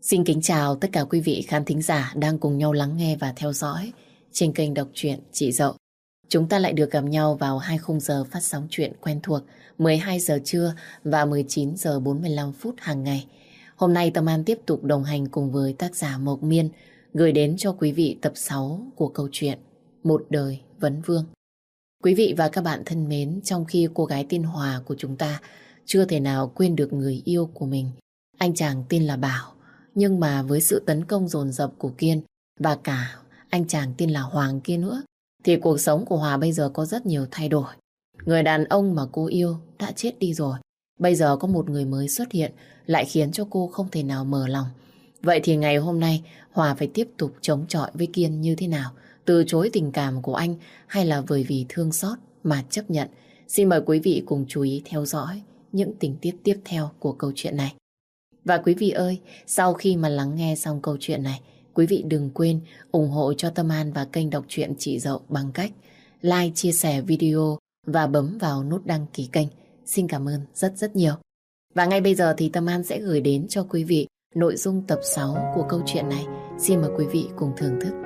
Xin kính chào tất cả quý vị khán thính giả đang cùng nhau lắng nghe và theo dõi trên kênh đọc truyện Chị Dậu. Chúng ta lại được gặp nhau vào 2 khung giờ phát sóng truyện quen thuộc 12 giờ trưa và 19 giờ 45 phút hàng ngày. Hôm nay Tâm An tiếp tục đồng hành cùng với tác giả Mộc Miên gửi đến cho quý vị tập 6 của câu chuyện Một đời vấn vương. Quý vị và các bạn thân mến, trong khi cô gái tên Hòa của chúng ta chưa thể nào quên được người yêu của mình, anh chàng tên là Bảo. Nhưng mà với sự tấn công dồn dập của Kiên và cả anh chàng tên là Hoàng kia nữa, thì cuộc sống của Hòa bây giờ có rất nhiều thay đổi. Người đàn ông mà cô yêu đã chết đi rồi. Bây giờ có một người mới xuất hiện lại khiến cho cô không thể nào mở lòng. Vậy thì ngày hôm nay Hòa phải tiếp tục chống chọi với Kiên như thế nào? Từ chối tình cảm của anh hay là bởi vì thương xót mà chấp nhận? Xin mời quý vị cùng chú ý theo dõi những tình tiết tiếp theo của câu chuyện này. Và quý vị ơi, sau khi mà lắng nghe xong câu chuyện này, quý vị đừng quên ủng hộ cho Tâm An và kênh đọc truyện Chị Dậu bằng cách like, chia sẻ video và bấm vào nút đăng ký kênh. Xin cảm ơn rất rất nhiều. Và ngay bây giờ thì Tâm An sẽ gửi đến cho quý vị nội dung tập 6 của câu chuyện này. Xin mời quý vị cùng thưởng thức.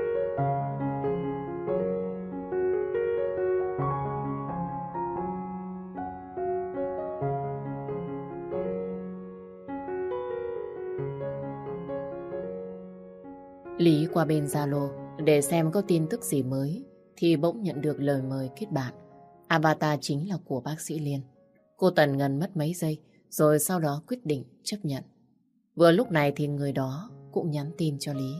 Lý qua bên Zalo để xem có tin tức gì mới thì bỗng nhận được lời mời kết bạn. Avatar chính là của bác sĩ Liên. Cô Tần ngần mất mấy giây rồi sau đó quyết định chấp nhận. Vừa lúc này thì người đó cũng nhắn tin cho Lý.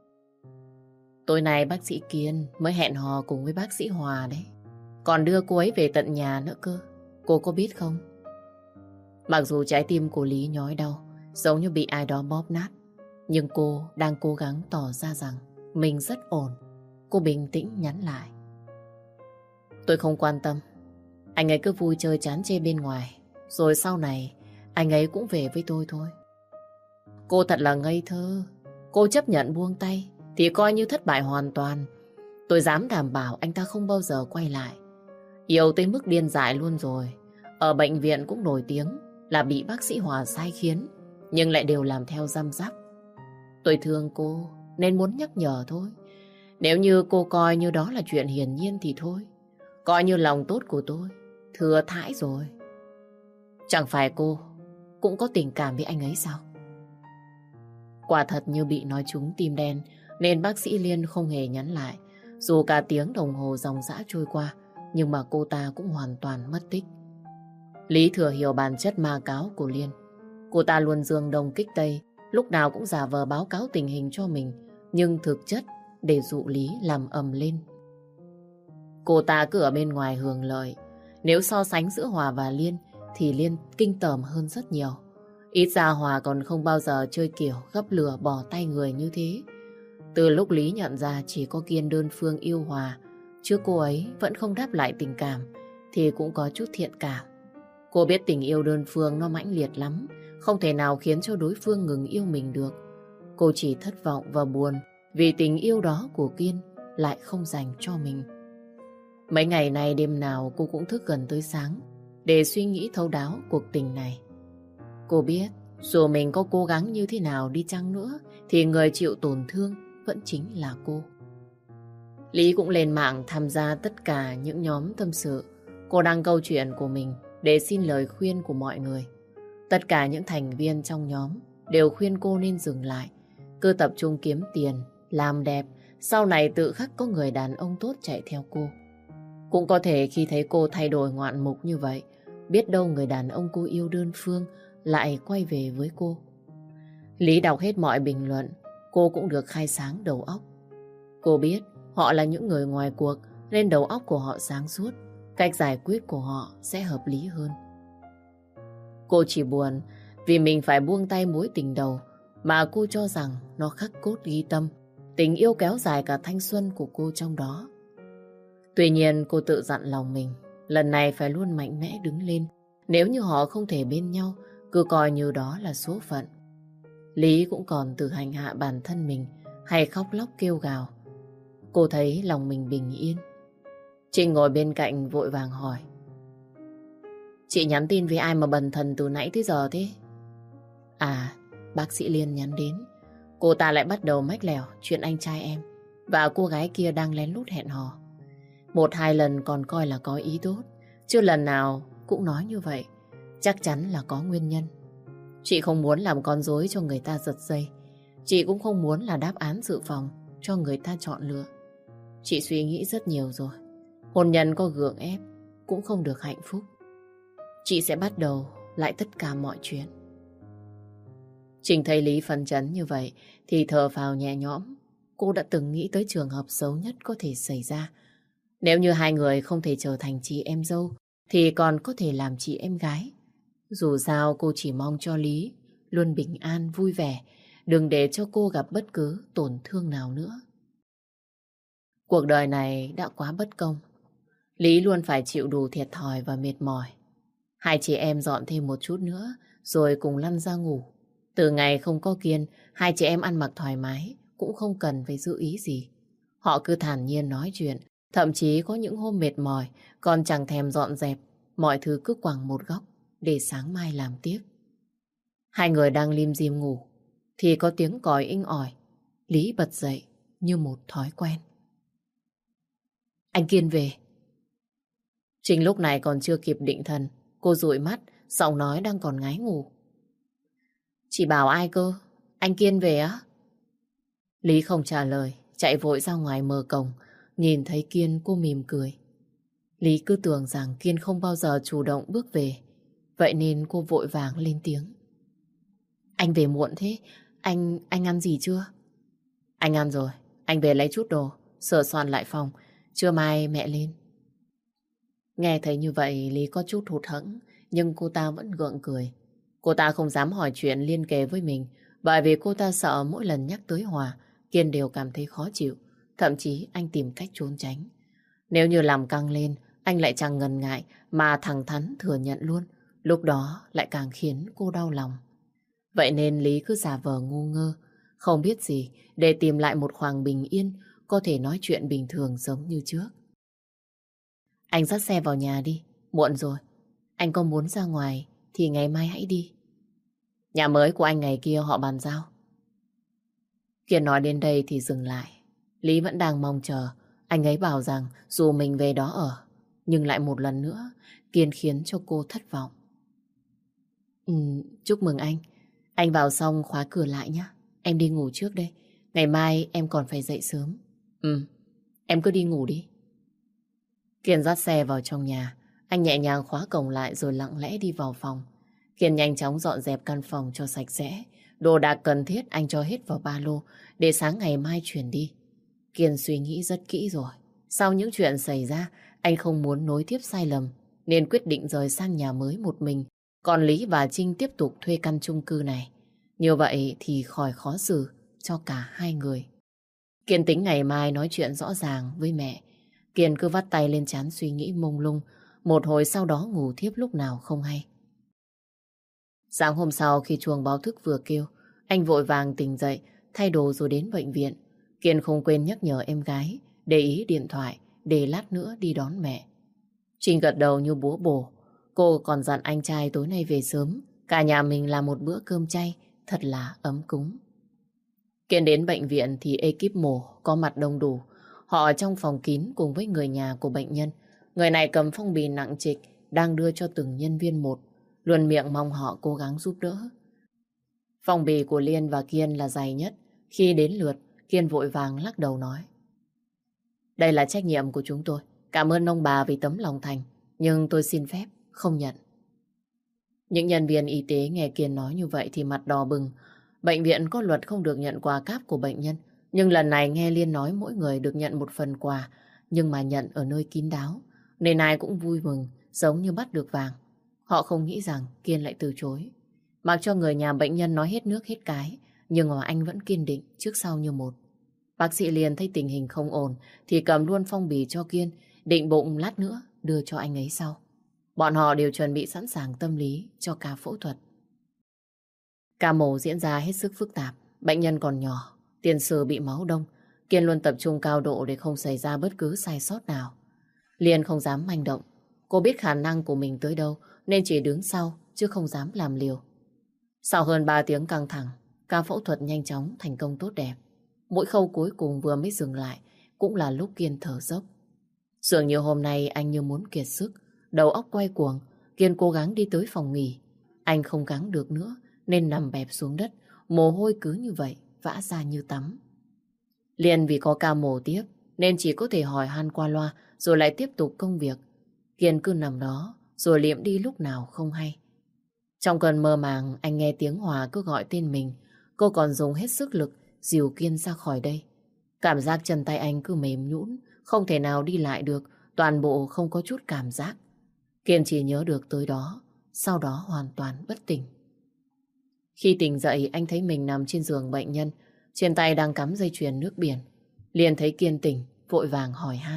Tối nay bác sĩ Kiên mới hẹn hò cùng với bác sĩ Hòa đấy. Còn đưa cô ấy về tận nhà nữa cơ. Cô có biết không? Mặc dù trái tim của Lý nhói đau, giống như bị ai đó bóp nát, nhưng cô đang cố gắng tỏ ra rằng mình rất ổn. Cô bình tĩnh nhắn lại. Tôi không quan tâm. Anh ấy cứ vui chơi chán chê bên ngoài, rồi sau này anh ấy cũng về với tôi thôi. Cô thật là ngây thơ. Cô chấp nhận buông tay thì coi như thất bại hoàn toàn. Tôi dám đảm bảo anh ta không bao giờ quay lại. Yêu tới mức điên dại luôn rồi. Ở bệnh viện cũng nổi tiếng là bị bác sĩ Hòa sai khiến, nhưng lại đều làm theo răm rắp. Tôi thương cô nên muốn nhắc nhở thôi. Nếu như cô coi như đó là chuyện hiển nhiên thì thôi. Coi như lòng tốt của tôi thừa thãi rồi. Chẳng phải cô cũng có tình cảm với anh ấy sao? Quả thật như bị nói trúng tim đen nên bác sĩ Liên không hề nhắn lại. Dù cả tiếng đồng hồ dòng dã trôi qua, nhưng mà cô ta cũng hoàn toàn mất tích. Lý thừa hiểu bản chất ma cáo của Liên. Cô ta luôn dương đông kích tây, lúc nào cũng giả vờ báo cáo tình hình cho mình, nhưng thực chất để dụ Lý làm ầm lên. Cô ta cứ ở bên ngoài hưởng lợi. Nếu so sánh giữa Hòa và Liên thì Liên kinh tởm hơn rất nhiều. Ít ra Hòa còn không bao giờ chơi kiểu gấp lửa bỏ tay người như thế. Từ lúc Lý nhận ra chỉ có Kiên đơn phương yêu Hòa, chứ cô ấy vẫn không đáp lại tình cảm, thì cũng có chút thiện cảm. Cô biết tình yêu đơn phương nó mãnh liệt lắm, không thể nào khiến cho đối phương ngừng yêu mình được. Cô chỉ thất vọng và buồn vì tình yêu đó của Kiên lại không dành cho mình. Mấy ngày nay đêm nào cô cũng thức gần tới sáng để suy nghĩ thấu đáo cuộc tình này. Cô biết dù mình có cố gắng như thế nào đi chăng nữa thì người chịu tổn thương vẫn chính là cô. Lý cũng lên mạng tham gia tất cả những nhóm tâm sự. Cô đăng câu chuyện của mình để xin lời khuyên của mọi người. Tất cả những thành viên trong nhóm đều khuyên cô nên dừng lại, cứ tập trung kiếm tiền, làm đẹp, sau này tự khắc có người đàn ông tốt chạy theo cô. Cũng có thể khi thấy cô thay đổi ngoạn mục như vậy, biết đâu người đàn ông cô yêu đơn phương lại quay về với cô. Lý đọc hết mọi bình luận, cô cũng được khai sáng đầu óc. Cô biết họ là những người ngoài cuộc nên đầu óc của họ sáng suốt, cách giải quyết của họ sẽ hợp lý hơn. Cô chỉ buồn vì mình phải buông tay mối tình đầu mà cô cho rằng nó khắc cốt ghi tâm, tình yêu kéo dài cả thanh xuân của cô trong đó. Tuy nhiên cô tự dặn lòng mình, lần này phải luôn mạnh mẽ đứng lên. Nếu như họ không thể bên nhau, cứ coi như đó là số phận. Lý cũng còn tự hành hạ bản thân mình hay khóc lóc kêu gào. Cô thấy lòng mình bình yên. Trinh ngồi bên cạnh vội vàng hỏi. Chị nhắn tin với ai mà bần thần từ nãy tới giờ thế? À, bác sĩ Liên nhắn đến. Cô ta lại bắt đầu mách lèo chuyện anh trai em và cô gái kia đang lén lút hẹn hò. Một hai lần còn coi là có ý tốt, chứ lần nào cũng nói như vậy. Chắc chắn là có nguyên nhân. Chị không muốn làm con rối cho người ta giật dây. Chị cũng không muốn là đáp án dự phòng cho người ta chọn lựa. Chị suy nghĩ rất nhiều rồi. Hôn nhân có gượng ép cũng không được hạnh phúc. Chị sẽ bắt đầu lại tất cả mọi chuyện. Trình thấy Lý phấn chấn như vậy thì thở phào nhẹ nhõm. Cô đã từng nghĩ tới trường hợp xấu nhất có thể xảy ra. Nếu như hai người không thể trở thành chị em dâu thì còn có thể làm chị em gái. Dù sao cô chỉ mong cho Lý luôn bình an vui vẻ, đừng để cho cô gặp bất cứ tổn thương nào nữa. Cuộc đời này đã quá bất công. Lý luôn phải chịu đủ thiệt thòi và mệt mỏi. Hai chị em dọn thêm một chút nữa rồi cùng lăn ra ngủ. Từ ngày không có Kiên, hai chị em ăn mặc thoải mái, cũng không cần phải giữ ý gì. Họ cứ thản nhiên nói chuyện, thậm chí có những hôm mệt mỏi còn chẳng thèm dọn dẹp, mọi thứ cứ quẳng một góc để sáng mai làm tiếp. Hai người đang lim dim ngủ thì có tiếng còi inh ỏi. Lý bật dậy như một thói quen. Anh Kiên về. Trinh lúc này còn chưa kịp định thần, cô dụi mắt, giọng nói đang còn ngái ngủ. Chị bảo ai cơ? Anh Kiên về á? Lý không trả lời, chạy vội ra ngoài mở cổng. Nhìn thấy Kiên cô mỉm cười. Lý cứ tưởng rằng Kiên không bao giờ chủ động bước về. Vậy nên cô vội vàng lên tiếng. Anh về muộn thế, anh ăn gì chưa? Anh ăn rồi, anh về lấy chút đồ, sửa soạn lại phòng, trưa mai mẹ lên. Nghe thấy như vậy Lý có chút hụt hẫng, nhưng cô ta vẫn gượng cười. Cô ta không dám hỏi chuyện liên kề với mình, bởi vì cô ta sợ mỗi lần nhắc tới Hòa, Kiên đều cảm thấy khó chịu, thậm chí anh tìm cách trốn tránh. Nếu như làm căng lên, anh lại chẳng ngần ngại mà thẳng thắn thừa nhận luôn, lúc đó lại càng khiến cô đau lòng. Vậy nên Lý cứ giả vờ ngu ngơ, không biết gì để tìm lại một khoảng bình yên, có thể nói chuyện bình thường giống như trước. Anh dắt xe vào nhà đi, muộn rồi. Anh có muốn ra ngoài thì ngày mai hãy đi. Nhà mới của anh ngày kia họ bàn giao. Kiên nói đến đây thì dừng lại. Lý vẫn đang mong chờ. Anh ấy bảo rằng dù mình về đó ở, nhưng lại một lần nữa Kiên khiến cho cô thất vọng. Chúc mừng anh. Anh vào xong khóa cửa lại nhé. Em đi ngủ trước đây. Ngày mai em còn phải dậy sớm. Em cứ đi ngủ đi. Kiên dắt xe vào trong nhà. Anh nhẹ nhàng khóa cổng lại rồi lặng lẽ đi vào phòng. Kiên nhanh chóng dọn dẹp căn phòng cho sạch sẽ. Đồ đạc cần thiết anh cho hết vào ba lô để sáng ngày mai chuyển đi. Kiên suy nghĩ rất kỹ rồi. Sau những chuyện xảy ra, anh không muốn nối tiếp sai lầm nên quyết định rời sang nhà mới một mình. Còn Lý và Trinh tiếp tục thuê căn chung cư này. Như vậy thì khỏi khó xử cho cả hai người. Kiên tính ngày mai nói chuyện rõ ràng với mẹ. Kiên cứ vắt tay lên trán suy nghĩ mông lung. Một hồi sau đó ngủ thiếp lúc nào không hay. Sáng hôm sau khi chuông báo thức vừa kêu, anh vội vàng tỉnh dậy, thay đồ rồi đến bệnh viện. Kiên không quên nhắc nhở em gái để ý điện thoại để lát nữa đi đón mẹ. Trinh gật đầu như búa bổ. Cô còn dặn anh trai tối nay về sớm, cả nhà mình làm một bữa cơm chay thật là ấm cúng. Kiên đến bệnh viện thì ekip mổ có mặt đông đủ. Họ ở trong phòng kín cùng với người nhà của bệnh nhân. Người này cầm phong bì nặng trịch đang đưa cho từng nhân viên một, luôn miệng mong họ cố gắng giúp đỡ. Phong bì của Liên và Kiên là dày nhất. Khi đến lượt, Kiên vội vàng lắc đầu nói: Đây là trách nhiệm của chúng tôi. Cảm ơn ông bà vì tấm lòng thành, nhưng tôi xin phép không nhận. Những nhân viên y tế nghe Kiên nói như vậy thì mặt đỏ bừng. Bệnh viện có luật không được nhận quà cáp của bệnh nhân, nhưng lần này nghe Liên nói mỗi người được nhận một phần quà, nhưng mà nhận ở nơi kín đáo, nên ai cũng vui mừng, giống như bắt được vàng. Họ không nghĩ rằng Kiên lại từ chối. Mặc cho người nhà bệnh nhân nói hết nước hết cái, nhưng mà anh vẫn kiên định trước sau như một. Bác sĩ Liên thấy tình hình không ổn thì cầm luôn phong bì cho Kiên, định bụng lát nữa đưa cho anh ấy sau. Bọn họ đều chuẩn bị sẵn sàng tâm lý cho ca phẫu thuật. Ca mổ diễn ra hết sức phức tạp, bệnh nhân còn nhỏ, tiền sử bị máu đông. Kiên luôn tập trung cao độ để không xảy ra bất cứ sai sót nào. Liên không dám manh động. Cô biết khả năng của mình tới đâu nên chỉ đứng sau chứ không dám làm liều. Sau hơn 3 tiếng căng thẳng, Ca phẫu thuật nhanh chóng thành công tốt đẹp. Mỗi khâu cuối cùng vừa mới dừng lại cũng là lúc Kiên thở dốc. Dường như hôm nay anh như muốn kiệt sức, đầu óc quay cuồng. Kiên cố gắng đi tới phòng nghỉ. Anh không gắng được nữa nên nằm bẹp xuống đất, mồ hôi cứ như vậy vã ra như tắm. Liền vì có ca mổ tiếp nên chỉ có thể hỏi han qua loa rồi lại tiếp tục công việc. Kiên cứ nằm đó rồi liệm đi lúc nào không hay. Trong cơn mơ màng anh nghe tiếng Hòa cứ gọi tên mình. Cô còn dùng hết sức lực dìu Kiên ra khỏi đây. Cảm giác chân tay anh cứ mềm nhũn, không thể nào đi lại được, toàn bộ không có chút cảm giác. Kiên chỉ nhớ được tới đó, sau đó hoàn toàn bất tỉnh. Khi tỉnh dậy anh thấy mình nằm trên giường bệnh nhân, trên tay đang cắm dây chuyền nước biển. Liền thấy Kiên tỉnh, vội vàng hỏi han.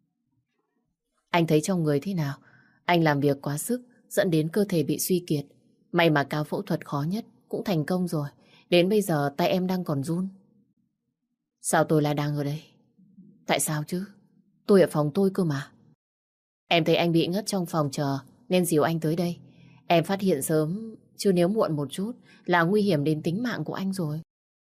Anh thấy trong người thế nào? Anh làm việc quá sức, dẫn đến cơ thể bị suy kiệt. May mà ca phẫu thuật khó nhất cũng thành công rồi. Đến bây giờ tay em đang còn run. Sao tôi lại đang ở đây? Tại sao chứ? Tôi ở phòng tôi cơ mà. Em thấy anh bị ngất trong phòng chờ nên dìu anh tới đây. Em phát hiện sớm, chứ nếu muộn một chút là nguy hiểm đến tính mạng của anh rồi.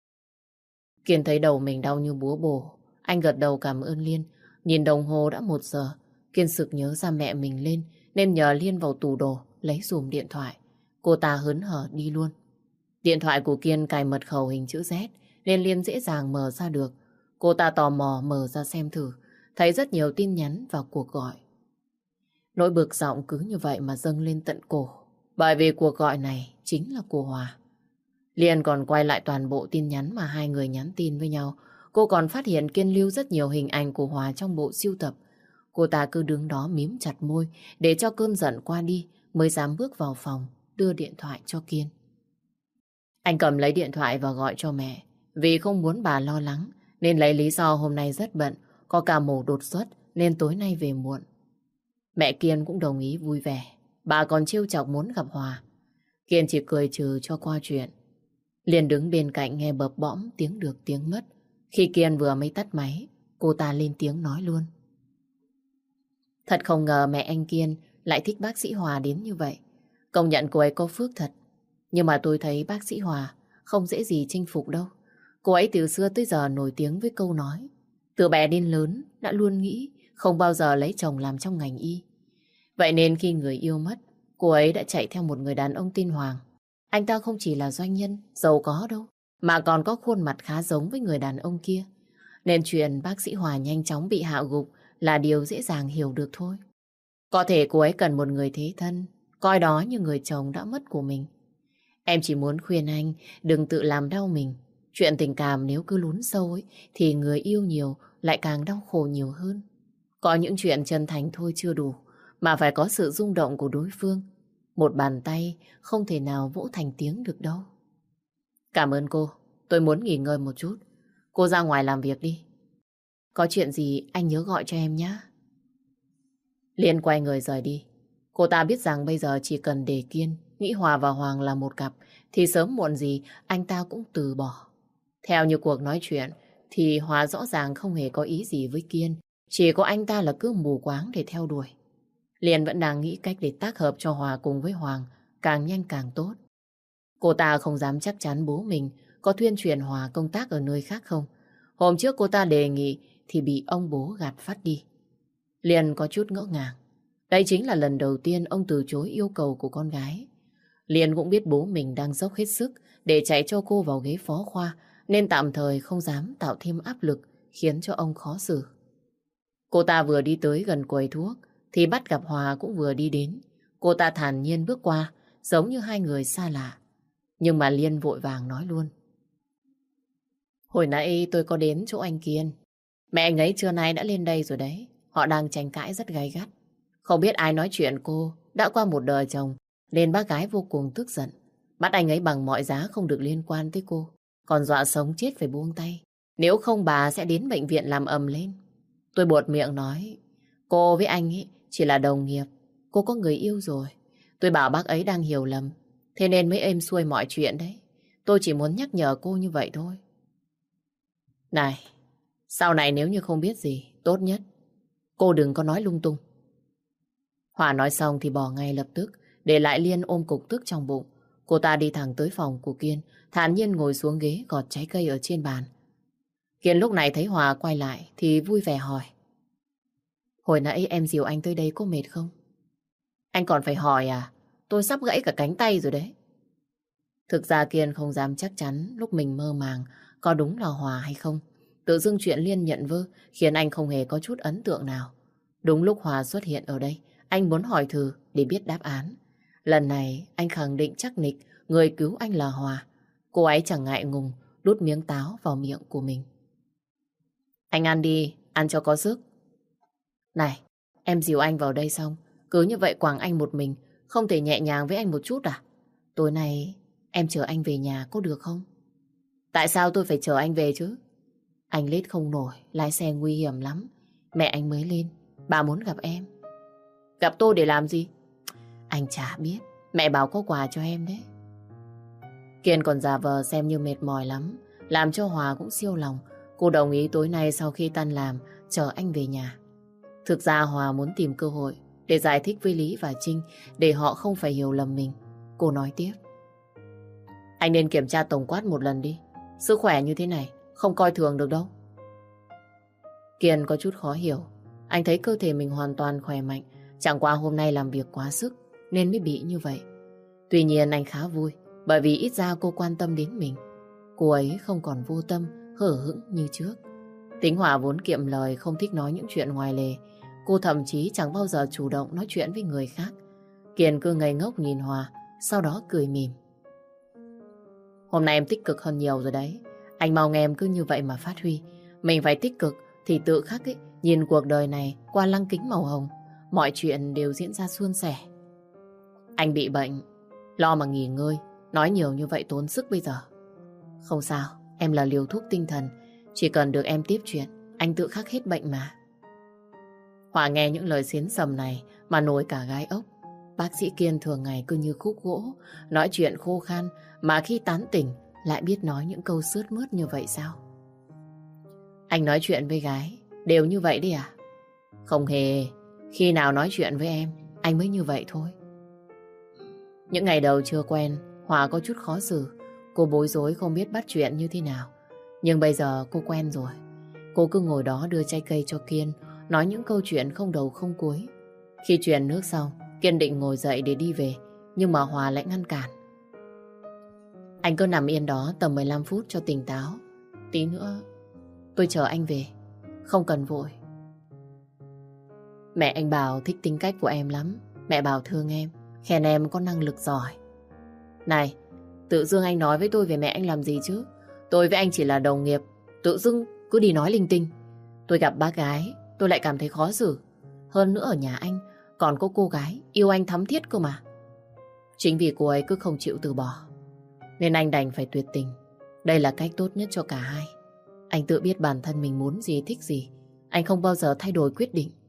Kiên thấy đầu mình đau như búa bổ. Anh gật đầu cảm ơn Liên. Nhìn đồng hồ đã 1 giờ. Kiên sực nhớ ra mẹ mình lên nên nhờ Liên vào tủ đồ lấy dùm điện thoại. Cô ta hớn hở đi luôn. Điện thoại của Kiên cài mật khẩu hình chữ Z nên Liên dễ dàng mở ra được. Cô ta tò mò mở ra xem thử, thấy rất nhiều tin nhắn và cuộc gọi. Nỗi bực giọng cứ như vậy mà dâng lên tận cổ, bởi vì cuộc gọi này chính là của Hòa. Liên còn quay lại toàn bộ tin nhắn mà hai người nhắn tin với nhau. Cô còn phát hiện Kiên lưu rất nhiều hình ảnh của Hòa trong bộ sưu tập. Cô ta cứ đứng đó mím chặt môi để cho cơn giận qua đi mới dám bước vào phòng đưa điện thoại cho Kiên. Anh cầm lấy điện thoại và gọi cho mẹ. Vì không muốn bà lo lắng nên lấy lý do hôm nay rất bận, có ca mổ đột xuất nên tối nay về muộn. Mẹ Kiên cũng đồng ý vui vẻ. Bà còn trêu chọc muốn gặp Hòa. Kiên chỉ cười trừ cho qua chuyện. Liền đứng bên cạnh nghe bập bõm tiếng được tiếng mất. Khi Kiên vừa mới tắt máy, cô ta lên tiếng nói luôn. Thật không ngờ mẹ anh Kiên lại thích bác sĩ Hòa đến như vậy. Công nhận cô ấy có phước thật. Nhưng mà tôi thấy bác sĩ Hòa không dễ gì chinh phục đâu. Cô ấy từ xưa tới giờ nổi tiếng với câu nói. Từ bé đến lớn đã luôn nghĩ không bao giờ lấy chồng làm trong ngành y. Vậy nên khi người yêu mất, cô ấy đã chạy theo một người đàn ông tên Hoàng. Anh ta không chỉ là doanh nhân, giàu có đâu, mà còn có khuôn mặt khá giống với người đàn ông kia. Nên chuyện bác sĩ Hòa nhanh chóng bị hạ gục là điều dễ dàng hiểu được thôi. Có thể cô ấy cần một người thế thân, coi đó như người chồng đã mất của mình. Em chỉ muốn khuyên anh đừng tự làm đau mình. Chuyện tình cảm nếu cứ lún sâu ấy, thì người yêu nhiều lại càng đau khổ nhiều hơn. Có những chuyện chân thành thôi chưa đủ, mà phải có sự rung động của đối phương. Một bàn tay không thể nào vỗ thành tiếng được đâu. Cảm ơn cô, tôi muốn nghỉ ngơi một chút. Cô ra ngoài làm việc đi. Có chuyện gì anh nhớ gọi cho em nhé. Liên quay người rời đi. Cô ta biết rằng bây giờ chỉ cần để Kiên nghĩ Hòa và Hoàng là một cặp thì sớm muộn gì anh ta cũng từ bỏ. Theo như cuộc nói chuyện thì Hòa rõ ràng không hề có ý gì với Kiên. Chỉ có anh ta là cứ mù quáng để theo đuổi. Liên vẫn đang nghĩ cách để tác hợp cho Hòa cùng với Hoàng càng nhanh càng tốt. Cô ta không dám chắc chắn bố mình có thuyên truyền Hòa công tác ở nơi khác không. Hôm trước cô ta đề nghị thì bị ông bố gạt phát đi. Liên có chút ngỡ ngàng. Đây chính là lần đầu tiên ông từ chối yêu cầu của con gái. Liên cũng biết bố mình đang dốc hết sức để chạy cho cô vào ghế phó khoa nên tạm thời không dám tạo thêm áp lực khiến cho ông khó xử. Cô ta vừa đi tới gần quầy thuốc thì bắt gặp Hòa cũng vừa đi đến. Cô ta thản nhiên bước qua giống như hai người xa lạ. Nhưng mà Liên vội vàng nói luôn. Hồi nãy tôi có đến chỗ anh Kiên. Mẹ anh ấy trưa nay đã lên đây rồi đấy. Họ đang tranh cãi rất gay gắt. Không biết ai nói chuyện cô đã qua một đời chồng nên bác gái vô cùng tức giận. Bắt anh ấy bằng mọi giá không được liên quan tới cô. Còn dọa sống chết phải buông tay. Nếu không bà sẽ đến bệnh viện làm ầm lên. Tôi buột miệng nói cô với anh ấy chỉ là đồng nghiệp. Cô có người yêu rồi. Tôi bảo bác ấy đang hiểu lầm. Thế nên mới êm xuôi mọi chuyện đấy. Tôi chỉ muốn nhắc nhở cô như vậy thôi. Này, sau này nếu như không biết gì, tốt nhất cô đừng có nói lung tung. Hòa nói xong thì bỏ ngay lập tức, để lại Liên ôm cục tức trong bụng. Cô ta đi thẳng tới phòng của Kiên, thản nhiên ngồi xuống ghế gọt trái cây ở trên bàn. Kiên lúc này thấy Hòa quay lại thì vui vẻ hỏi. Hồi nãy em dìu anh tới đây có mệt không? Anh còn phải hỏi à? Tôi sắp gãy cả cánh tay rồi đấy. Thực ra Kiên không dám chắc chắn lúc mình mơ màng có đúng là Hòa hay không. Tự dưng chuyện Liên nhận vơ khiến anh không hề có chút ấn tượng nào. Đúng lúc Hòa xuất hiện ở đây, anh muốn hỏi thử để biết đáp án. Lần này anh khẳng định chắc nịch người cứu anh là Hòa. Cô ấy chẳng ngại ngùng đút miếng táo vào miệng của mình. Anh ăn đi, ăn cho có sức. Này, em dìu anh vào đây xong, cứ như vậy quàng anh một mình, không thể nhẹ nhàng với anh một chút à? Tối nay em chở anh về nhà có được không? Tại sao tôi phải chở anh về chứ? Anh lết không nổi, lái xe nguy hiểm lắm. Mẹ anh mới lên, bà muốn gặp em. Gặp tôi để làm gì? Anh chả biết, mẹ bảo có quà cho em đấy. Kiên còn giả vờ xem như mệt mỏi lắm, làm cho Hòa cũng siêu lòng. Cô đồng ý tối nay sau khi tan làm chở anh về nhà. Thực ra Hòa muốn tìm cơ hội để giải thích với Lý và Trinh để họ không phải hiểu lầm mình. Cô nói tiếp. Anh nên kiểm tra tổng quát một lần đi. Sức khỏe như thế này không coi thường được đâu. Kiên có chút khó hiểu. Anh thấy cơ thể mình hoàn toàn khỏe mạnh. Chẳng qua hôm nay làm việc quá sức nên mới bị như vậy. Tuy nhiên anh khá vui bởi vì ít ra cô quan tâm đến mình. Cô ấy không còn vô tâm, hở hững như trước. Tính Hòa vốn kiệm lời, không thích nói những chuyện ngoài lề. Cô thậm chí chẳng bao giờ chủ động nói chuyện với người khác. Kiên cứ ngây ngốc nhìn Hòa, sau đó cười mỉm. Hôm nay em tích cực hơn nhiều rồi đấy. Anh mong em cứ như vậy mà phát huy. Mình phải tích cực thì tự khắc ấy, nhìn cuộc đời này qua lăng kính màu hồng. Mọi chuyện đều diễn ra suôn sẻ. Anh bị bệnh, lo mà nghỉ ngơi. Nói nhiều như vậy tốn sức bây giờ. Không sao, em là liều thuốc tinh thần. Chỉ cần được em tiếp chuyện, anh tự khắc hết bệnh mà. Hòa nghe những lời xiến sầm này mà nổi cả gai ốc. Bác sĩ Kiên thường ngày cứ như khúc gỗ, nói chuyện khô khan, mà khi tán tỉnh lại biết nói những câu sướt mướt như vậy sao? Anh nói chuyện với gái đều như vậy đi à? Không hề, khi nào nói chuyện với em, anh mới như vậy thôi. Những ngày đầu chưa quen, Hòa có chút khó xử. Cô bối rối không biết bắt chuyện như thế nào. Nhưng bây giờ cô quen rồi. Cô cứ ngồi đó đưa trái cây cho Kiên, nói những câu chuyện không đầu không cuối. Khi truyền nước xong, Kiên định ngồi dậy để đi về, nhưng mà Hòa lại ngăn cản. Anh cứ nằm yên đó tầm 15 phút cho tỉnh táo. Tí nữa tôi chờ anh về, không cần vội. Mẹ anh bảo thích tính cách của em lắm. Mẹ bảo thương em, khen em có năng lực giỏi. Này, tự dưng anh nói với tôi về mẹ anh làm gì chứ? Tôi với anh chỉ là đồng nghiệp, tự dưng cứ đi nói linh tinh. Tôi gặp bác gái, tôi lại cảm thấy khó xử. Hơn nữa ở nhà anh còn có cô gái yêu anh thắm thiết cơ mà. Chính vì cô ấy cứ không chịu từ bỏ, nên anh đành phải tuyệt tình. Đây là cách tốt nhất cho cả hai. Anh tự biết bản thân mình muốn gì, thích gì. Anh không bao giờ thay đổi quyết định.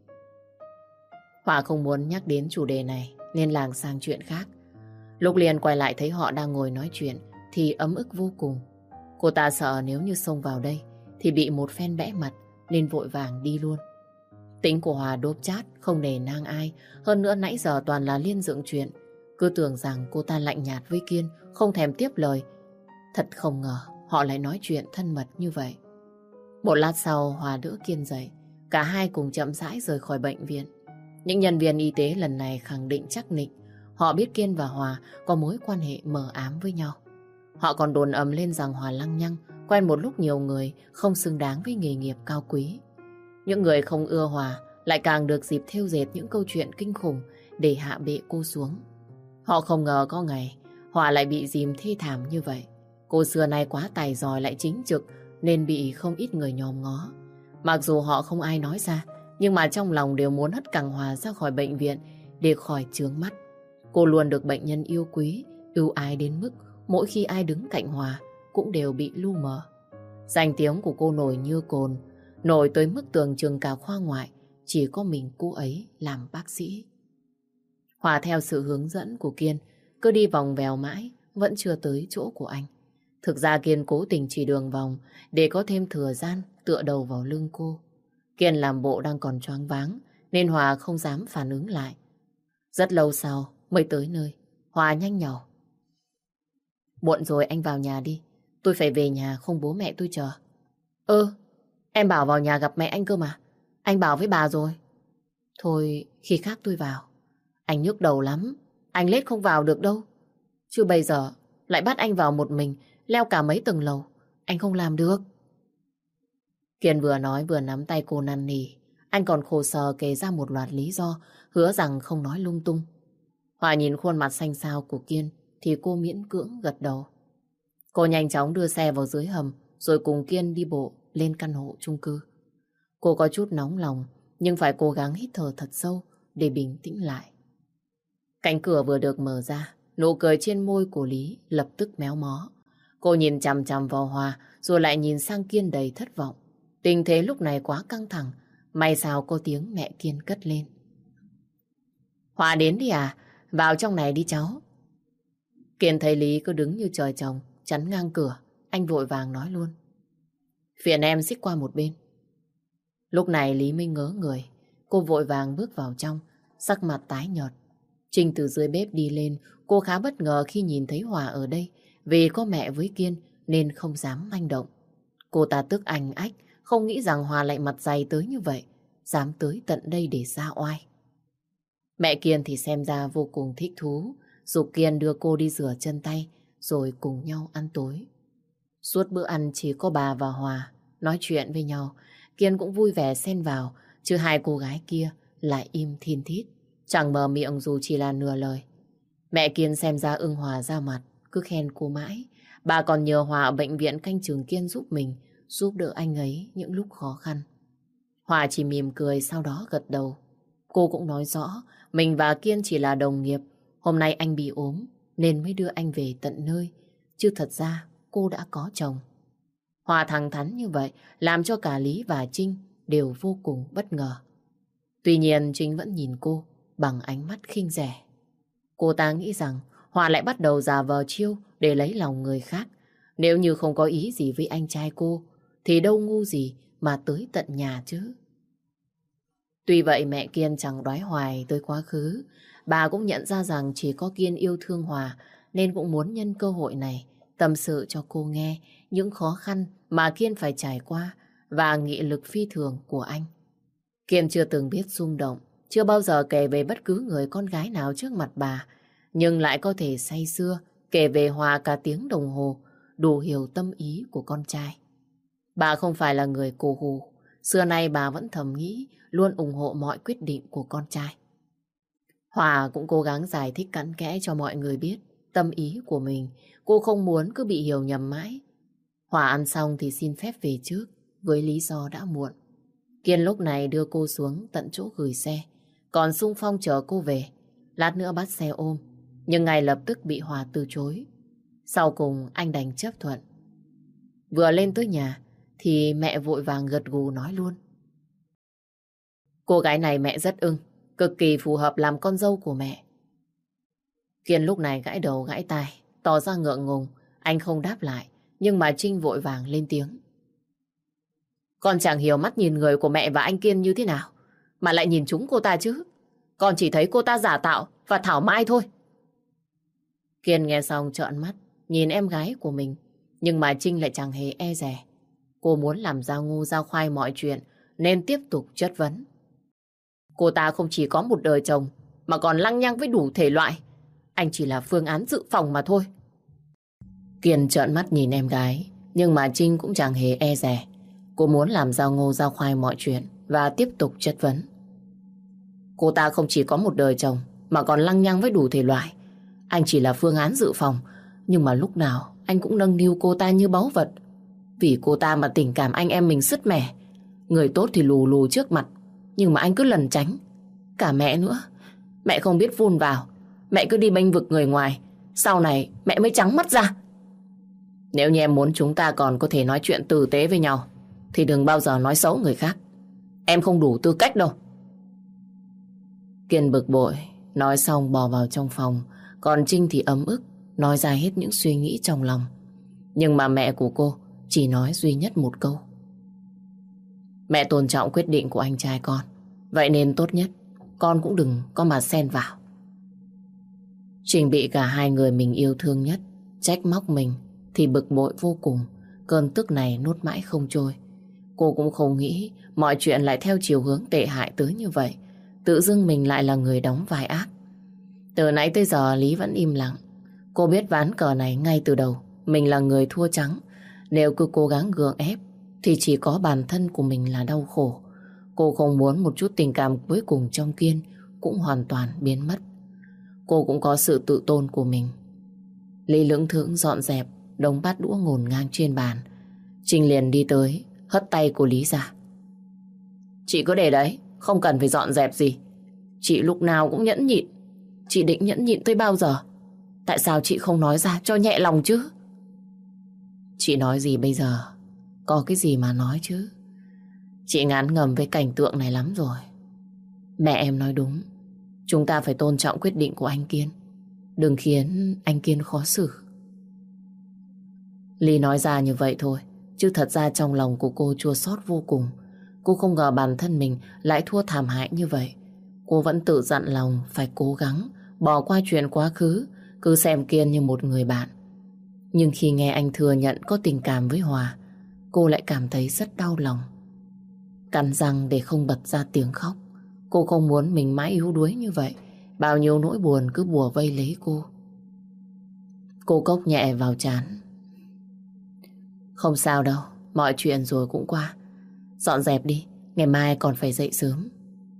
Hòa không muốn nhắc đến chủ đề này nên lảng sang chuyện khác. Lúc Liên quay lại thấy họ đang ngồi nói chuyện thì ấm ức vô cùng. Cô ta sợ nếu như xông vào đây thì bị một phen bẽ mặt nên vội vàng đi luôn. Tính của Hòa đốp chát, không nề nang ai. Hơn nữa nãy giờ toàn là Liên dựng chuyện. Cứ tưởng rằng cô ta lạnh nhạt với Kiên, không thèm tiếp lời. Thật không ngờ họ lại nói chuyện thân mật như vậy. Một lát sau Hòa đỡ Kiên dậy. Cả hai cùng chậm rãi rời khỏi bệnh viện. Những nhân viên y tế lần này khẳng định chắc nịch. Họ biết Kiên và Hòa có mối quan hệ mờ ám với nhau. Họ còn đồn ầm lên rằng Hòa lăng nhăng, quen một lúc nhiều người, không xứng đáng với nghề nghiệp cao quý. Những người không ưa Hòa lại càng được dịp thêu dệt những câu chuyện kinh khủng để hạ bệ cô xuống. Họ không ngờ có ngày Hòa lại bị dìm thê thảm như vậy. Cô xưa nay quá tài giỏi lại chính trực nên bị không ít người nhòm ngó. Mặc dù họ không ai nói ra, nhưng mà trong lòng đều muốn hất cẳng Hòa ra khỏi bệnh viện để khỏi chướng mắt. Cô luôn được bệnh nhân yêu quý, ưu ái đến mức mỗi khi ai đứng cạnh Hòa cũng đều bị lu mờ. Danh tiếng của cô nổi như cồn, nổi tới mức tưởng chừng cả khoa ngoại chỉ có mình cô ấy làm bác sĩ. Hòa theo sự hướng dẫn của Kiên cứ đi vòng vèo mãi vẫn chưa tới chỗ của anh. Thực ra Kiên cố tình chỉ đường vòng để có thêm thời gian tựa đầu vào lưng cô. Kiên làm bộ đang còn choáng váng nên Hòa không dám phản ứng lại. Rất lâu sau mới tới nơi. Hòa nhanh nhảu. Muộn rồi anh vào nhà đi. Tôi phải về nhà không bố mẹ tôi chờ. Em bảo vào nhà gặp mẹ anh cơ mà. Anh bảo với bà rồi. Thôi khi khác tôi vào. Anh nhức đầu lắm. Anh lết không vào được đâu. Chứ bây giờ lại bắt anh vào một mình, leo cả mấy tầng lầu. Anh không làm được. Kiên vừa nói vừa nắm tay cô năn nỉ. Anh còn khổ sở kể ra một loạt lý do, hứa rằng không nói lung tung. Hòa nhìn khuôn mặt xanh xao của Kiên thì cô miễn cưỡng gật đầu. Cô nhanh chóng đưa xe vào dưới hầm rồi cùng Kiên đi bộ lên căn hộ chung cư. Cô có chút nóng lòng nhưng phải cố gắng hít thở thật sâu để bình tĩnh lại. Cánh cửa vừa được mở ra, nụ cười trên môi của Lý lập tức méo mó. Cô nhìn chằm chằm vào Hòa rồi lại nhìn sang Kiên đầy thất vọng. Tình thế lúc này quá căng thẳng. May sao có tiếng mẹ Kiên cất lên. Hòa đến đi à? Vào trong này đi cháu. Kiên thấy Lý cứ đứng như trời trồng chắn ngang cửa. Anh vội vàng nói luôn. Phiền em xích qua một bên. Lúc này Lý mới ngớ người. Cô vội vàng bước vào trong, sắc mặt tái nhợt. Trinh từ dưới bếp đi lên. Cô khá bất ngờ khi nhìn thấy Hòa ở đây. Vì có mẹ với Kiên nên không dám manh động. Cô ta tức anh ách, không nghĩ rằng Hòa lại mặt dày tới như vậy, dám tới tận đây để ra oai. Mẹ Kiên thì xem ra vô cùng thích thú, giục Kiên đưa cô đi rửa chân tay, rồi cùng nhau ăn tối. Suốt bữa ăn chỉ có bà và Hòa nói chuyện với nhau. Kiên cũng vui vẻ xen vào, chứ hai cô gái kia lại im thin thít, chẳng mở miệng dù chỉ là nửa lời. Mẹ Kiên xem ra ưng Hòa ra mặt, cứ khen cô mãi. Bà còn nhờ Hòa ở bệnh viện canh chừng Kiên giúp mình, giúp đỡ anh ấy những lúc khó khăn. Hòa chỉ mỉm cười sau đó gật đầu. Cô cũng nói rõ mình và Kiên chỉ là đồng nghiệp. Hôm nay anh bị ốm nên mới đưa anh về tận nơi. Chứ thật ra cô đã có chồng. Hòa thẳng thắn như vậy làm cho cả Lý và Trinh đều vô cùng bất ngờ. Tuy nhiên Trinh vẫn nhìn cô bằng ánh mắt khinh rẻ. Cô ta nghĩ rằng Hòa lại bắt đầu giả vờ chiêu để lấy lòng người khác. Nếu như không có ý gì với anh trai cô thì đâu ngu gì mà tới tận nhà chứ. Tuy vậy mẹ Kiên chẳng đoái hoài tới quá khứ. Bà cũng nhận ra rằng chỉ có Kiên yêu thương Hòa nên cũng muốn nhân cơ hội này tâm sự cho cô nghe những khó khăn mà Kiên phải trải qua và nghị lực phi thường của anh. Kiên chưa từng biết rung động, chưa bao giờ kể về bất cứ người con gái nào trước mặt bà, nhưng lại có thể say sưa kể về Hòa cả tiếng đồng hồ, đủ hiểu tâm ý của con trai. Bà không phải là người cổ hủ, xưa nay bà vẫn thầm nghĩ luôn ủng hộ mọi quyết định của con trai. Hòa cũng cố gắng giải thích cặn kẽ cho mọi người biết tâm ý của mình. Cô không muốn cứ bị hiểu nhầm mãi. Hòa ăn xong thì xin phép về trước với lý do đã muộn. Kiên lúc này đưa cô xuống tận chỗ gửi xe, còn Xung Phong chờ cô về. Lát nữa bắt xe ôm, nhưng ngay lập tức bị Hòa từ chối. Sau cùng anh đành chấp thuận. Vừa lên tới nhà thì mẹ vội vàng gật gù nói luôn. Cô gái này mẹ rất ưng, cực kỳ phù hợp làm con dâu của mẹ. Kiên lúc này gãi đầu gãi tai, tỏ ra ngượng ngùng. Anh không đáp lại, nhưng mà Trinh vội vàng lên tiếng. Con chẳng hiểu mắt nhìn người của mẹ và anh Kiên như thế nào, mà lại nhìn chúng cô ta chứ. Con chỉ thấy cô ta giả tạo và thảo mai thôi. Kiên nghe xong trợn mắt, nhìn em gái của mình. Nhưng mà Trinh lại chẳng hề e dè. Cô muốn làm ra ngu ra khoai mọi chuyện, nên tiếp tục chất vấn. Cô ta không chỉ có một đời chồng, mà còn lăng nhăng với đủ thể loại. Anh chỉ là phương án dự phòng mà thôi. Kiên trợn mắt nhìn em gái, nhưng mà Trinh cũng chẳng hề e dè. Cô muốn làm ra ngô ra khoai mọi chuyện và tiếp tục chất vấn. Cô ta không chỉ có một đời chồng, mà còn lăng nhăng với đủ thể loại. Anh chỉ là phương án dự phòng, nhưng mà lúc nào anh cũng nâng niu cô ta như báu vật. Vì cô ta mà tình cảm anh em mình sứt mẻ. Người tốt thì lù lù trước mặt, nhưng mà anh cứ lẩn tránh. Cả mẹ nữa, mẹ không biết vun vào. Mẹ cứ đi bênh vực người ngoài, sau này mẹ mới trắng mắt ra. Nếu như em muốn chúng ta còn có thể nói chuyện tử tế với nhau thì đừng bao giờ nói xấu người khác. Em không đủ tư cách đâu. Kiên bực bội, nói xong bò vào trong phòng. Còn Trinh thì ấm ức, nói ra hết những suy nghĩ trong lòng. Nhưng mà mẹ của cô chỉ nói duy nhất một câu. Mẹ tôn trọng quyết định của anh trai con, vậy nên tốt nhất con cũng đừng có mà xen vào. Trinh bị cả hai người mình yêu thương nhất trách móc mình thì bực bội vô cùng. Cơn tức này nuốt mãi không trôi. Cô cũng không nghĩ mọi chuyện lại theo chiều hướng tệ hại tới như vậy. Tự dưng mình lại là người đóng vai ác. Từ nãy tới giờ Lý vẫn im lặng. Cô biết ván cờ này ngay từ đầu mình là người thua trắng. Nếu cứ cố gắng gượng ép thì chỉ có bản thân của mình là đau khổ. Cô không muốn một chút tình cảm cuối cùng trong Kiên cũng hoàn toàn biến mất. Cô cũng có sự tự tôn của mình. Lý lững thững dọn dẹp đống bát đũa ngổn ngang trên bàn. Trinh liền đi tới, hất tay của Lý ra. Chị cứ để đấy, không cần phải dọn dẹp gì. Chị lúc nào cũng nhẫn nhịn. Chị định nhẫn nhịn tới bao giờ? Tại sao chị không nói ra cho nhẹ lòng chứ? Chị nói gì bây giờ? Có cái gì mà nói chứ? Chị ngán ngẩm với cảnh tượng này lắm rồi. Mẹ em nói đúng. Chúng ta phải tôn trọng quyết định của anh Kiên. Đừng khiến anh Kiên khó xử. Ly nói ra như vậy thôi, chứ thật ra trong lòng của cô chua xót vô cùng. Cô không ngờ bản thân mình lại thua thảm hại như vậy. Cô vẫn tự dặn lòng phải cố gắng bỏ qua chuyện quá khứ, cứ xem Kiên như một người bạn. Nhưng khi nghe anh thừa nhận có tình cảm với Hòa, cô lại cảm thấy rất đau lòng. Cắn răng để không bật ra tiếng khóc. Cô không muốn mình mãi yếu đuối như vậy. Bao nhiêu nỗi buồn cứ bủa vây lấy cô. Cô cốc nhẹ vào trán. Không sao đâu, mọi chuyện rồi cũng qua. Dọn dẹp đi, ngày mai còn phải dậy sớm.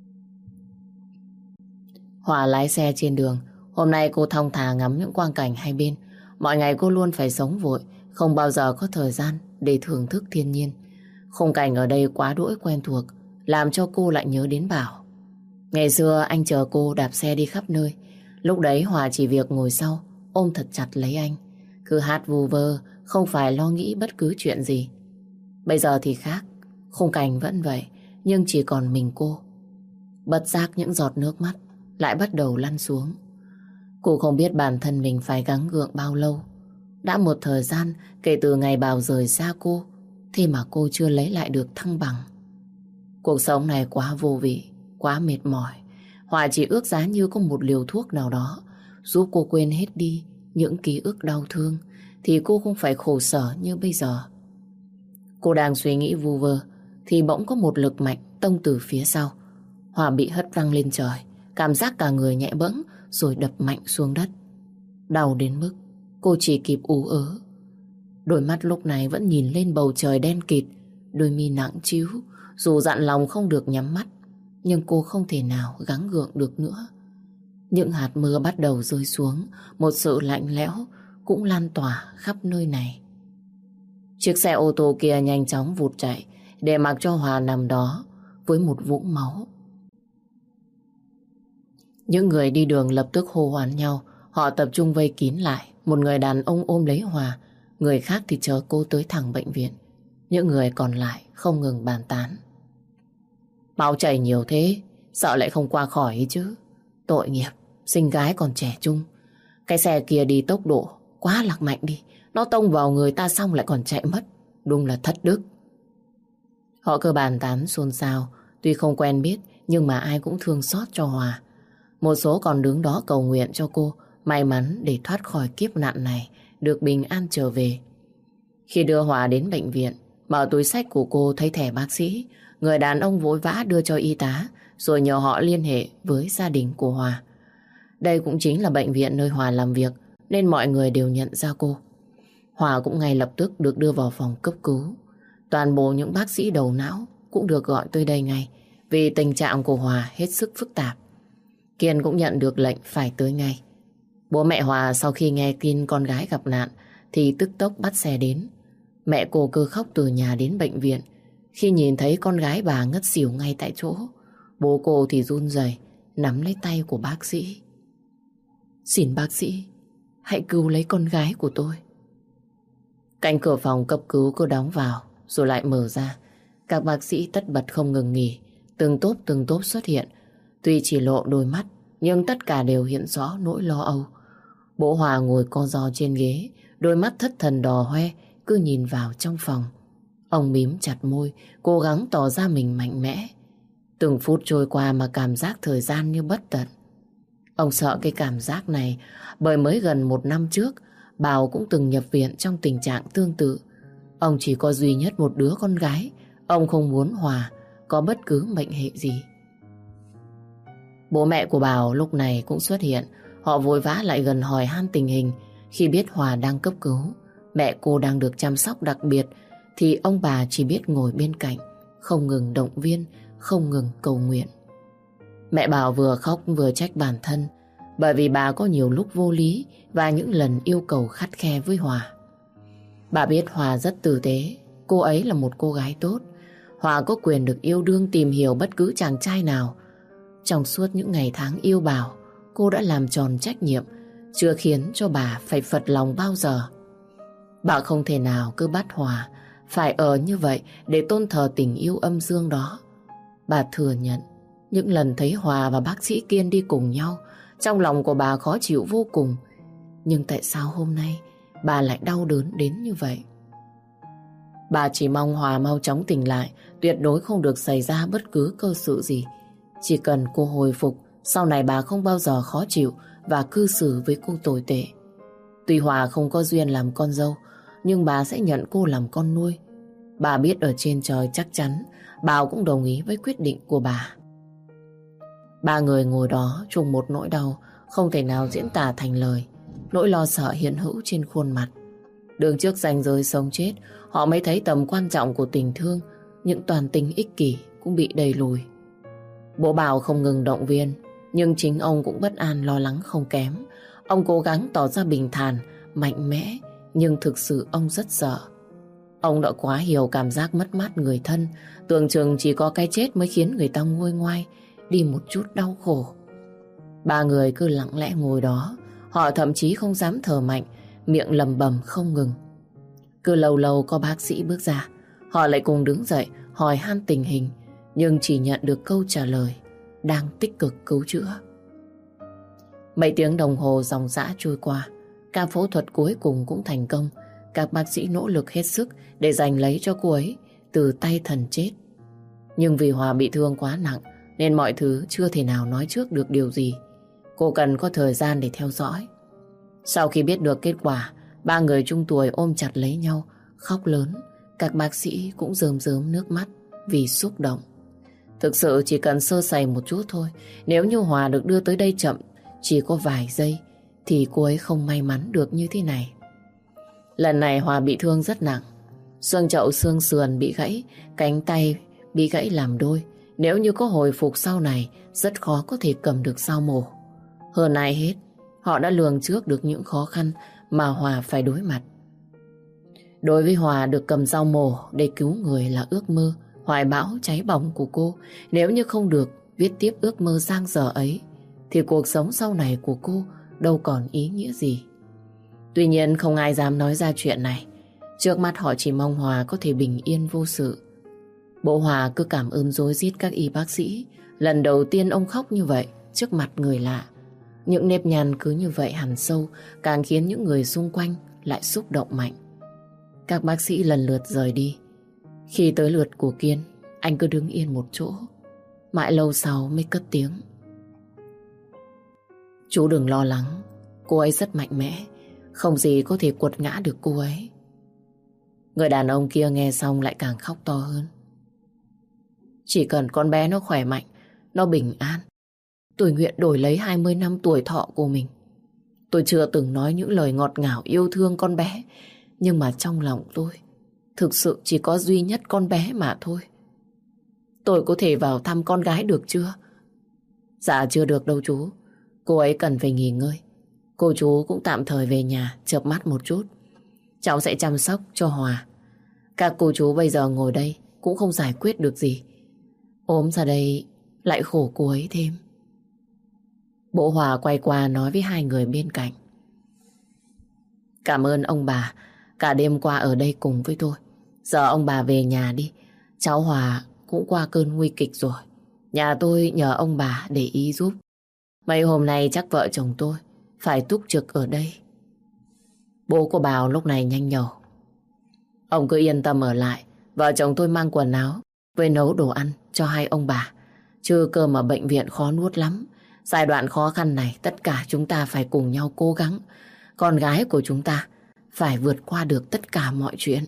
Hòa lái xe trên đường. Hôm nay cô thong thả ngắm những quang cảnh hai bên. Mọi ngày cô luôn phải sống vội, không bao giờ có thời gian để thưởng thức thiên nhiên. Khung cảnh ở đây quá đỗi quen thuộc, làm cho cô lại nhớ đến Bảo. Ngày xưa anh chờ cô đạp xe đi khắp nơi. Lúc đấy Hòa chỉ việc ngồi sau, ôm thật chặt lấy anh. Cứ hát vu vơ, không phải lo nghĩ bất cứ chuyện gì. Bây giờ thì khác, khung cảnh vẫn vậy, nhưng chỉ còn mình cô. Bất giác những giọt nước mắt lại bắt đầu lăn xuống. Cô không biết bản thân mình phải gắng gượng bao lâu. Đã một thời gian kể từ ngày Bảo rời xa cô, thế mà cô chưa lấy lại được thăng bằng. Cuộc sống này quá vô vị, quá mệt mỏi. Hòa chỉ ước giá như có một liều thuốc nào đó giúp cô quên hết đi những ký ức đau thương, thì cô không phải khổ sở như bây giờ. Cô đang suy nghĩ vu vơ thì bỗng có một lực mạnh tông từ phía sau. Hòa bị hất văng lên trời, cảm giác cả người nhẹ bẫng rồi đập mạnh xuống đất. Đau đến mức cô chỉ kịp ú ớ. Đôi mắt lúc này vẫn nhìn lên bầu trời đen kịt, đôi mi nặng trĩu. Dù dặn lòng không được nhắm mắt, nhưng cô không thể nào gắng gượng được nữa. Những hạt mưa bắt đầu rơi xuống, một sự lạnh lẽo cũng lan tỏa khắp nơi này. Chiếc xe ô tô kia nhanh chóng vụt chạy, để mặc cho Hòa nằm đó với một vũng máu. Những người đi đường lập tức hô hoán nhau. Họ tập trung vây kín lại. Một người đàn ông ôm lấy Hòa, người khác thì chờ cô tới thẳng bệnh viện. Những người còn lại không ngừng bàn tán. Máu chảy nhiều thế, sợ lại không qua khỏi ấy chứ. Tội nghiệp, sinh gái còn trẻ trung. Cái xe kia đi tốc độ quá lạc mạnh đi. Nó tông vào người ta xong lại còn chạy mất. Đúng là thất đức. Họ cứ bàn tán xôn xao. Tuy không quen biết, nhưng mà ai cũng thương xót cho Hòa. Một số còn đứng đó cầu nguyện cho cô may mắn để thoát khỏi kiếp nạn này, được bình an trở về. Khi đưa Hòa đến bệnh viện, mở túi xách của cô thấy thẻ bác sĩ. Người đàn ông vội vã đưa cho y tá, rồi nhờ họ liên hệ với gia đình của Hòa. Đây cũng chính là bệnh viện nơi Hòa làm việc, nên mọi người đều nhận ra cô. Hòa cũng ngay lập tức được đưa vào phòng cấp cứu. Toàn bộ những bác sĩ đầu não cũng được gọi tới đây ngay, vì tình trạng của Hòa hết sức phức tạp. Kiên cũng nhận được lệnh phải tới ngay. Bố mẹ Hòa sau khi nghe tin con gái gặp nạn thì tức tốc bắt xe đến. Mẹ cô cứ khóc từ nhà đến bệnh viện. Khi nhìn thấy con gái bà ngất xỉu ngay tại chỗ, bố cô thì run rẩy nắm lấy tay của bác sĩ. Xin bác sĩ, hãy cứu lấy con gái của tôi. Cánh cửa phòng cấp cứu cứ đóng vào rồi lại mở ra. Các bác sĩ tất bật không ngừng nghỉ, từng tốp xuất hiện. Tuy chỉ lộ đôi mắt, nhưng tất cả đều hiện rõ nỗi lo âu. Bố Hòa ngồi co ro trên ghế, đôi mắt thất thần đỏ hoe, cứ nhìn vào trong phòng. Ông mím chặt môi, cố gắng tỏ ra mình mạnh mẽ. Từng phút trôi qua mà cảm giác thời gian như bất tận. Ông sợ cái cảm giác này, bởi mới gần 1 năm trước, Bảo cũng từng nhập viện trong tình trạng tương tự. Ông chỉ có duy nhất một đứa con gái. Ông không muốn Hòa có bất cứ mệnh hệ gì. Bố mẹ của Bảo lúc này cũng xuất hiện. Họ vội vã lại gần hỏi han tình hình. Khi biết Hòa đang cấp cứu, mẹ cô đang được chăm sóc đặc biệt, thì ông bà chỉ biết ngồi bên cạnh, không ngừng động viên, không ngừng cầu nguyện. Mẹ Bảo vừa khóc vừa trách bản thân, bởi vì bà có nhiều lúc vô lý và những lần yêu cầu khắt khe với Hòa. Bà biết Hòa rất tử tế, cô ấy là một cô gái tốt. Hòa có quyền được yêu đương, tìm hiểu bất cứ chàng trai nào. Trong suốt những ngày tháng yêu Bảo, cô đã làm tròn trách nhiệm, chưa khiến cho bà phải phật lòng bao giờ. Bà không thể nào cứ bắt Hòa phải ở như vậy để tôn thờ tình yêu âm dương đó. Bà thừa nhận những lần thấy Hòa và bác sĩ Kiên đi cùng nhau, trong lòng của bà khó chịu vô cùng. Nhưng tại sao hôm nay bà lại đau đớn đến như vậy? Bà chỉ mong Hòa mau chóng tỉnh lại, tuyệt đối không được xảy ra bất cứ cơ sự gì. Chỉ cần cô hồi phục, sau này bà không bao giờ khó chịu và cư xử với cô tồi tệ. Tuy Hòa không có duyên làm con dâu, nhưng bà sẽ nhận cô làm con nuôi. Bà biết ở trên trời chắc chắn Bảo cũng đồng ý với quyết định của bà. Ba người ngồi đó chung một nỗi đau không thể nào diễn tả thành lời. Nỗi lo sợ hiện hữu trên khuôn mặt. Đứng trước ranh giới sống chết, họ mới thấy tầm quan trọng của tình thương. Những toàn tính ích kỷ cũng bị đẩy lùi. Bố Bảo không ngừng động viên, nhưng chính ông cũng bất an lo lắng không kém. Ông cố gắng tỏ ra bình thản, mạnh mẽ, nhưng thực sự ông rất sợ. Ông đã quá hiểu cảm giác mất mát người thân, tưởng chừng chỉ có cái chết mới khiến người ta nguôi ngoai đi một chút đau khổ. Ba người cứ lặng lẽ ngồi đó, họ thậm chí không dám thở mạnh, miệng lầm bầm không ngừng. Cứ lâu lâu có bác sĩ bước ra, họ lại cùng đứng dậy hỏi han tình hình, nhưng chỉ nhận được câu trả lời đang tích cực cứu chữa. Mấy tiếng đồng hồ dòng dã trôi qua, ca phẫu thuật cuối cùng cũng thành công. Các bác sĩ nỗ lực hết sức để giành lấy cho cô ấy từ tay thần chết. Nhưng vì Hòa bị thương quá nặng nên mọi thứ chưa thể nào nói trước được điều gì. Cô cần có thời gian để theo dõi. Sau khi biết được kết quả, ba người trung tuổi ôm chặt lấy nhau, khóc lớn. Các bác sĩ cũng rơm rớm nước mắt vì xúc động. Thực sự chỉ cần sơ sẩy một chút thôi, nếu như Hòa được đưa tới đây chậm, chỉ có vài giây, thì cô ấy không may mắn được như thế này. Lần này Hòa bị thương rất nặng. Xương chậu xương sườn bị gãy, cánh tay bị gãy làm đôi. Nếu như có hồi phục sau này, rất khó có thể cầm được dao mổ. Hơn ai hết, họ đã lường trước được những khó khăn mà Hòa phải đối mặt. Đối với Hòa, được cầm dao mổ để cứu người là ước mơ, hoài bão cháy bỏng của cô. Nếu như không được viết tiếp ước mơ dang dở ấy, thì cuộc sống sau này của cô đâu còn ý nghĩa gì. Tuy nhiên không ai dám nói ra chuyện này. Trước mắt họ chỉ mong Hòa có thể bình yên vô sự. Bố Hòa cứ cảm ơn rối rít các y bác sĩ. Lần đầu tiên ông khóc như vậy trước mặt người lạ. Những nếp nhăn cứ như vậy hằn sâu, càng khiến những người xung quanh lại xúc động mạnh. Các bác sĩ lần lượt rời đi. Khi tới lượt của Kiên, anh cứ đứng yên một chỗ. Mãi lâu sau mới cất tiếng: "Chú đừng lo lắng, cô ấy rất mạnh mẽ, không gì có thể quật ngã được cô ấy." Người đàn ông kia nghe xong lại càng khóc to hơn. "Chỉ cần con bé nó khỏe mạnh, nó bình an, tôi nguyện đổi lấy 20 năm tuổi thọ của mình. Tôi chưa từng nói những lời ngọt ngào yêu thương con bé, nhưng mà trong lòng tôi thực sự chỉ có duy nhất con bé mà thôi. Tôi có thể vào thăm con gái được chưa?" "Dạ chưa được đâu chú, cô ấy cần phải nghỉ ngơi. Cô chú cũng tạm thời về nhà chợp mắt một chút. Cháu sẽ chăm sóc cho Hòa. Các cô chú bây giờ ngồi đây cũng không giải quyết được gì. Ốm ra đây lại khổ cô ấy thêm." Bố Hòa quay qua nói với hai người bên cạnh: "Cảm ơn ông bà cả đêm qua ở đây cùng với tôi. Giờ ông bà về nhà đi. Cháu Hòa cũng qua cơn nguy kịch rồi. Nhà tôi nhờ ông bà để ý giúp. Mấy hôm nay chắc vợ chồng tôi phải túc trực ở đây." Bố của Bảo lúc này nhanh nhẩu: "Ông cứ yên tâm ở lại. Vợ chồng tôi mang quần áo với nấu đồ ăn cho hai ông bà. Chứ cơm ở bệnh viện khó nuốt lắm. Giai đoạn khó khăn này tất cả chúng ta phải cùng nhau cố gắng. con gái của chúng ta phải vượt qua được tất cả mọi chuyện.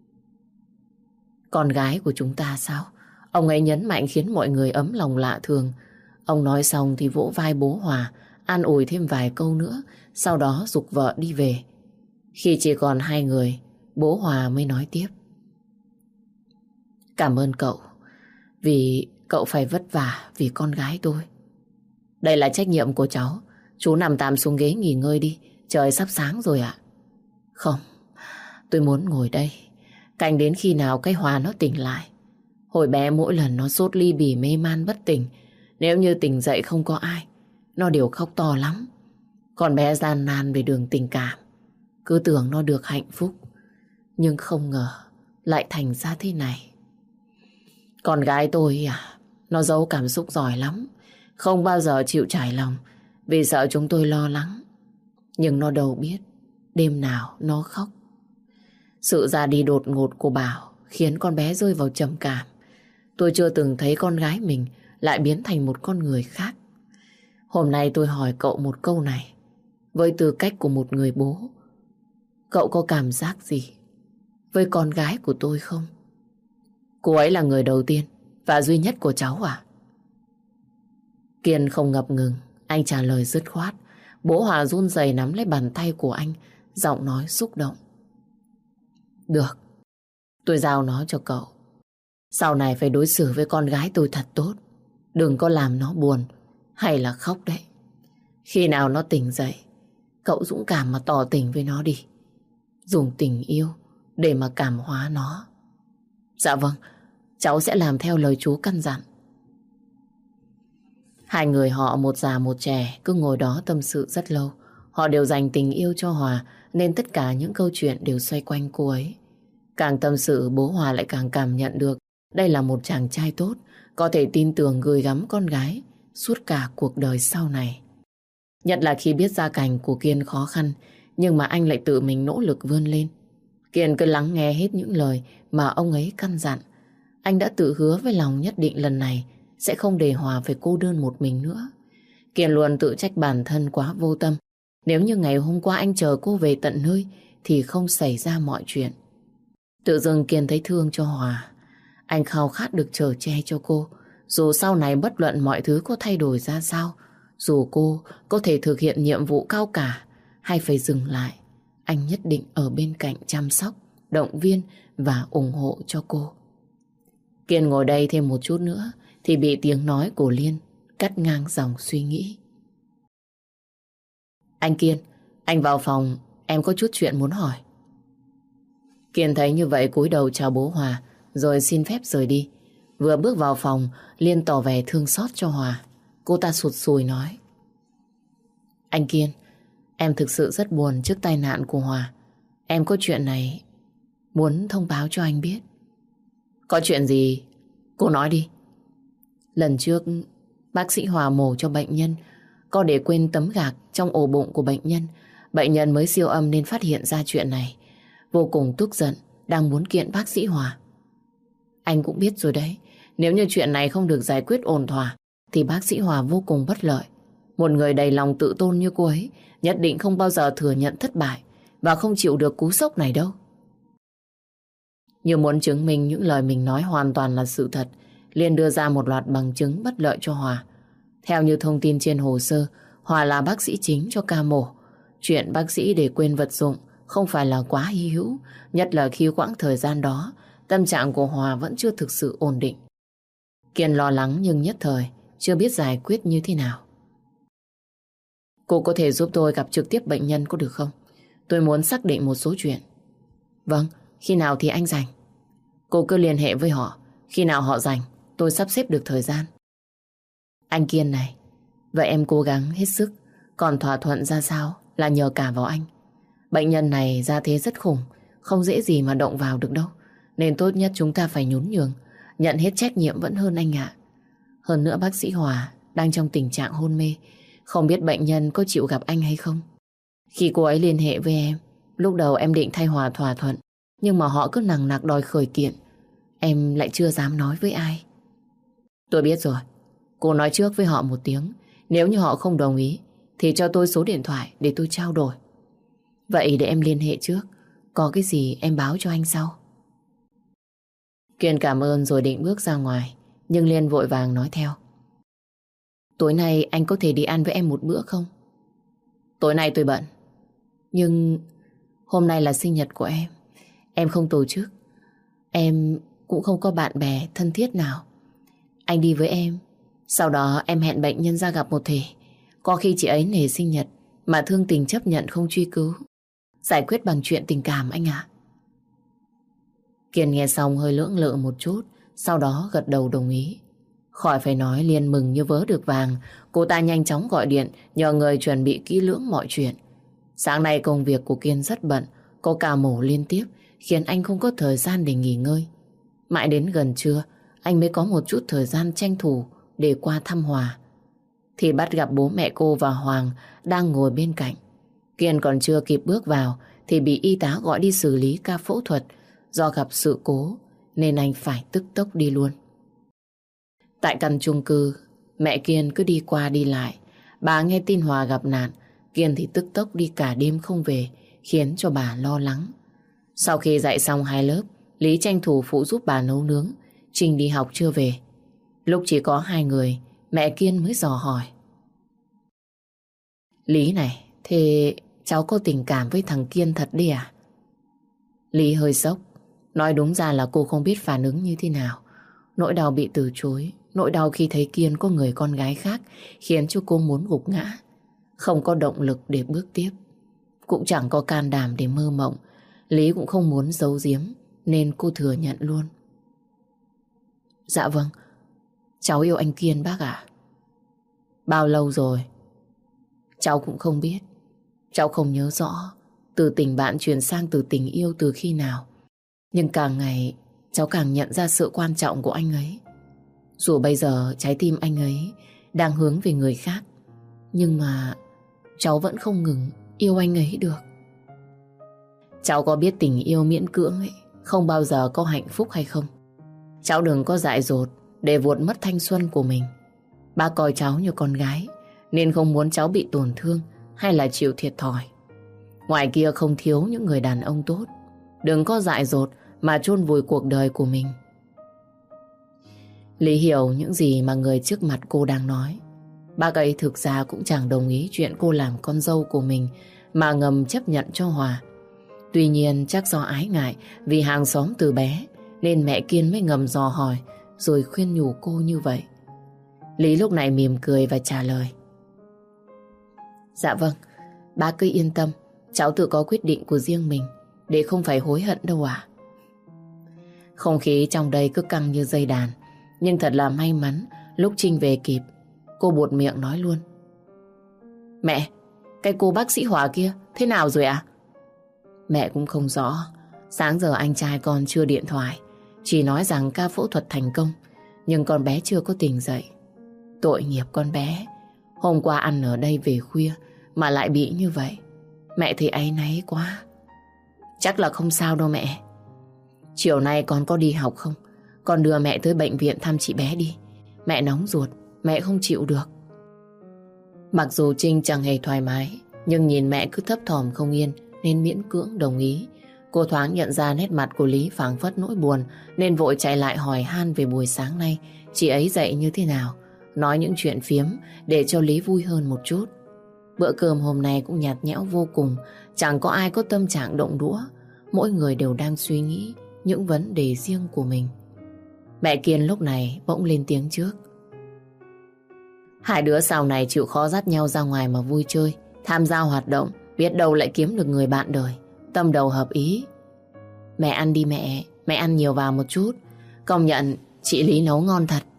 Con gái của chúng ta sao? Ông ấy nhấn mạnh khiến mọi người ấm lòng lạ thường. Ông nói xong thì vỗ vai bố Hòa, an ủi thêm vài câu nữa, sau đó giục vợ đi về. Khi chỉ còn hai người, bố Hòa mới nói tiếp. Cảm ơn cậu, vì cậu phải vất vả vì con gái tôi. Đây là trách nhiệm của cháu. Chú nằm tạm xuống ghế nghỉ ngơi đi, trời sắp sáng rồi ạ. Không, tôi muốn ngồi đây canh đến khi nào cái Hòa nó tỉnh lại. Hồi bé mỗi lần nó sốt ly bì mê man bất tỉnh, nếu như tỉnh dậy không có ai, nó đều khóc to lắm. Con bé gian nan về đường tình cảm, cứ tưởng nó được hạnh phúc, nhưng không ngờ lại thành ra thế này. Con gái tôi nó giấu cảm xúc giỏi lắm, không bao giờ chịu trải lòng vì sợ chúng tôi lo lắng. Nhưng nó đâu biết đêm nào nó khóc. Sự ra đi đột ngột của Bảo khiến con bé rơi vào trầm cảm. Tôi chưa từng thấy con gái mình lại biến thành một con người khác. Hôm nay tôi hỏi cậu một câu này, với tư cách của một người bố, cậu có cảm giác gì với con gái của tôi không? Cô ấy là người đầu tiên và duy nhất của cháu à? Kiên không ngập ngừng, anh trả lời dứt khoát. Bố Hòa run rẩy nắm lấy bàn tay của anh, giọng nói xúc động. Được, tôi giao nó cho cậu. Sau này phải đối xử với con gái tôi thật tốt. Đừng có làm nó buồn hay là khóc đấy. Khi nào nó tỉnh dậy, cậu dũng cảm mà tỏ tình với nó đi. Dùng tình yêu để mà cảm hóa nó. Dạ vâng, cháu sẽ làm theo lời chú căn dặn. Hai người họ một già một trẻ cứ ngồi đó tâm sự rất lâu. Họ đều dành tình yêu cho Hòa, nên tất cả những câu chuyện đều xoay quanh cô ấy. Càng tâm sự, bố Hòa lại càng cảm nhận được đây là một chàng trai tốt, có thể tin tưởng gửi gắm con gái suốt cả cuộc đời sau này. Nhất là khi biết gia cảnh của Kiên khó khăn, nhưng mà anh lại tự mình nỗ lực vươn lên. Kiên cứ lắng nghe hết những lời mà ông ấy căn dặn. Anh đã tự hứa với lòng nhất định lần này sẽ không để Hòa phải cô đơn một mình nữa. Kiên luôn tự trách bản thân quá vô tâm. Nếu như ngày hôm qua anh chờ cô về tận nơi thì không xảy ra mọi chuyện. Tự dưng Kiên thấy thương cho Hòa. Anh khao khát được chở che cho cô. Dù sau này bất luận mọi thứ có thay đổi ra sao, dù cô có thể thực hiện nhiệm vụ cao cả hay phải dừng lại, anh nhất định ở bên cạnh chăm sóc, động viên và ủng hộ cho cô. Kiên ngồi đây thêm một chút nữa thì bị tiếng nói của Liên cắt ngang dòng suy nghĩ. Anh Kiên, anh vào phòng, em có chút chuyện muốn hỏi. Kiên thấy như vậy cúi đầu chào bố Hòa rồi xin phép rời đi. Vừa bước vào phòng, Liên tỏ vẻ thương xót cho Hòa. Cô ta sụt sùi nói. Anh Kiên, em thực sự rất buồn trước tai nạn của Hòa. Em có chuyện này muốn thông báo cho anh biết. Có chuyện gì? Cô nói đi. Lần trước bác sĩ Hòa mổ cho bệnh nhân có để quên tấm gạc trong ổ bụng của bệnh nhân. Bệnh nhân mới siêu âm nên phát hiện ra chuyện này. Vô cùng tức giận, đang muốn kiện bác sĩ Hòa. Anh cũng biết rồi đấy, nếu như chuyện này không được giải quyết ổn thỏa thì bác sĩ Hòa vô cùng bất lợi. Một người đầy lòng tự tôn như cô ấy nhất định không bao giờ thừa nhận thất bại và không chịu được cú sốc này đâu. Như muốn chứng minh những lời mình nói hoàn toàn là sự thật, Liên đưa ra một loạt bằng chứng bất lợi cho Hòa. Theo như thông tin trên hồ sơ, Hòa là bác sĩ chính cho ca mổ. Chuyện bác sĩ để quên vật dụng không phải là quá hy hữu, nhất là khi quãng thời gian đó tâm trạng của Hòa vẫn chưa thực sự ổn định. Kiên lo lắng nhưng nhất thời chưa biết giải quyết như thế nào. Cô có thể giúp tôi gặp trực tiếp bệnh nhân có được không? Tôi muốn xác định một số chuyện. Vâng, khi nào thì anh rảnh? Cô cứ liên hệ với họ. Khi nào họ rảnh, tôi sắp xếp được thời gian. Anh Kiên này, vậy em cố gắng hết sức. Còn thỏa thuận ra sao là nhờ cả vào anh. Bệnh nhân này ra thế rất khủng, không dễ gì mà động vào được đâu. Nên tốt nhất chúng ta phải nhún nhường, nhận hết trách nhiệm vẫn hơn anh ạ. Hơn nữa bác sĩ Hòa đang trong tình trạng hôn mê, không biết bệnh nhân có chịu gặp anh hay không. Khi cô ấy liên hệ với em, lúc đầu em định thay Hòa thỏa thuận, nhưng mà họ cứ nằng nặc đòi khởi kiện. Em lại chưa dám nói với ai. Tôi biết rồi, cô nói trước với họ một tiếng. Nếu như họ không đồng ý thì cho tôi số điện thoại để tôi trao đổi. Vậy để em liên hệ trước. Có cái gì em báo cho anh sau. Kiên cảm ơn rồi định bước ra ngoài. Nhưng Liên vội vàng nói theo. Tối nay anh có thể đi ăn với em một bữa không? Tối nay tôi bận. Nhưng hôm nay là sinh nhật của em. Em không tổ chức. Em cũng không có bạn bè thân thiết nào. Anh đi với em. Sau đó em hẹn bệnh nhân ra gặp một thể. Có khi chị ấy nể sinh nhật mà thương tình chấp nhận không truy cứu. Giải quyết bằng chuyện tình cảm anh ạ. Kiên nghe xong hơi lưỡng lự một chút. Sau đó gật đầu đồng ý. Khỏi phải nói, Liên mừng như vớ được vàng. Cô ta nhanh chóng gọi điện nhờ người chuẩn bị kỹ lưỡng mọi chuyện. Sáng nay công việc của Kiên rất bận. Có ca mổ liên tiếp khiến anh không có thời gian để nghỉ ngơi. Mãi đến gần trưa anh mới có một chút thời gian tranh thủ để qua thăm Hòa. Thì bắt gặp bố mẹ cô và Hoàng đang ngồi bên cạnh. Kiên còn chưa kịp bước vào thì bị y tá gọi đi xử lý ca phẫu thuật. Do gặp sự cố nên anh phải tức tốc đi luôn. Tại căn chung cư, mẹ Kiên cứ đi qua đi lại. Bà nghe tin Hòa gặp nạn, Kiên thì tức tốc đi cả đêm không về, khiến cho bà lo lắng. Sau khi dạy xong 2 lớp, Lý tranh thủ phụ giúp bà nấu nướng. Trinh đi học chưa về. Lúc chỉ có 2 người, mẹ Kiên mới dò hỏi. Lý này, thế cháu có tình cảm với thằng Kiên thật đi à? Lý hơi sốc. Nói đúng ra là cô không biết phản ứng như thế nào. Nỗi đau bị từ chối, nỗi đau khi thấy Kiên có người con gái khác khiến cho cô muốn gục ngã. Không có động lực để bước tiếp. Cũng chẳng có can đảm để mơ mộng. Lý cũng không muốn giấu giếm nên cô thừa nhận luôn. Dạ vâng, cháu yêu anh Kiên bác ạ. Bao lâu rồi? Cháu cũng không biết. Cháu không nhớ rõ từ tình bạn chuyển sang từ tình yêu từ khi nào. Nhưng càng ngày cháu càng nhận ra sự quan trọng của anh ấy. Dù bây giờ trái tim anh ấy đang hướng về người khác, nhưng mà cháu vẫn không ngừng yêu anh ấy được. Cháu có biết tình yêu miễn cưỡng ấy không bao giờ có hạnh phúc hay không? Cháu đừng có dại dột để vuột mất thanh xuân của mình. Ba coi cháu như con gái nên không muốn cháu bị tổn thương hay là chịu thiệt thòi. Ngoài kia không thiếu những người đàn ông tốt. Đừng có dại dột mà chôn vùi cuộc đời của mình. Lý hiểu những gì mà người trước mặt cô đang nói. Bác ấy thực ra cũng chẳng đồng ý chuyện cô làm con dâu của mình mà ngầm chấp nhận cho Hòa. Tuy nhiên chắc do ái ngại vì hàng xóm từ bé nên mẹ Kiên mới ngầm dò hỏi rồi khuyên nhủ cô như vậy. Lý lúc này mỉm cười và trả lời. Dạ vâng, bác cứ yên tâm, cháu tự có quyết định của riêng mình để không phải hối hận đâu ạ. Không khí trong đây cứ căng như dây đàn. Nhưng thật là may mắn lúc Trinh về kịp. Cô buột miệng nói luôn. Mẹ, cái cô bác sĩ Hòa kia thế nào rồi ạ? Mẹ cũng không rõ. Sáng giờ anh trai con chưa điện thoại, chỉ nói rằng ca phẫu thuật thành công, nhưng con bé chưa có tỉnh dậy. Tội nghiệp con bé. Hôm qua ăn ở đây về khuya mà lại bị như vậy. Mẹ thì áy náy quá. Chắc là không sao đâu mẹ. Chiều nay con có đi học không? Con đưa mẹ tới bệnh viện thăm chị bé đi. Mẹ nóng ruột, mẹ không chịu được. Mặc dù Trinh chẳng hề thoải mái, nhưng nhìn mẹ cứ thấp thỏm không yên nên miễn cưỡng đồng ý. Cô thoáng nhận ra nét mặt của Lý phảng phất nỗi buồn nên vội chạy lại hỏi han về buổi sáng nay chị ấy dậy như thế nào, nói những chuyện phiếm để cho Lý vui hơn một chút. Bữa cơm hôm nay cũng nhạt nhẽo vô cùng, chẳng có ai có tâm trạng động đũa, mỗi người đều đang suy nghĩ những vấn đề riêng của mình. Mẹ Kiên lúc này bỗng lên tiếng trước. Hai đứa sau này chịu khó dắt nhau ra ngoài mà vui chơi, tham gia hoạt động, biết đâu lại kiếm được người bạn đời, tâm đầu hợp ý. Mẹ ăn đi mẹ ăn nhiều vào một chút. Công nhận chị Lý nấu ngon thật.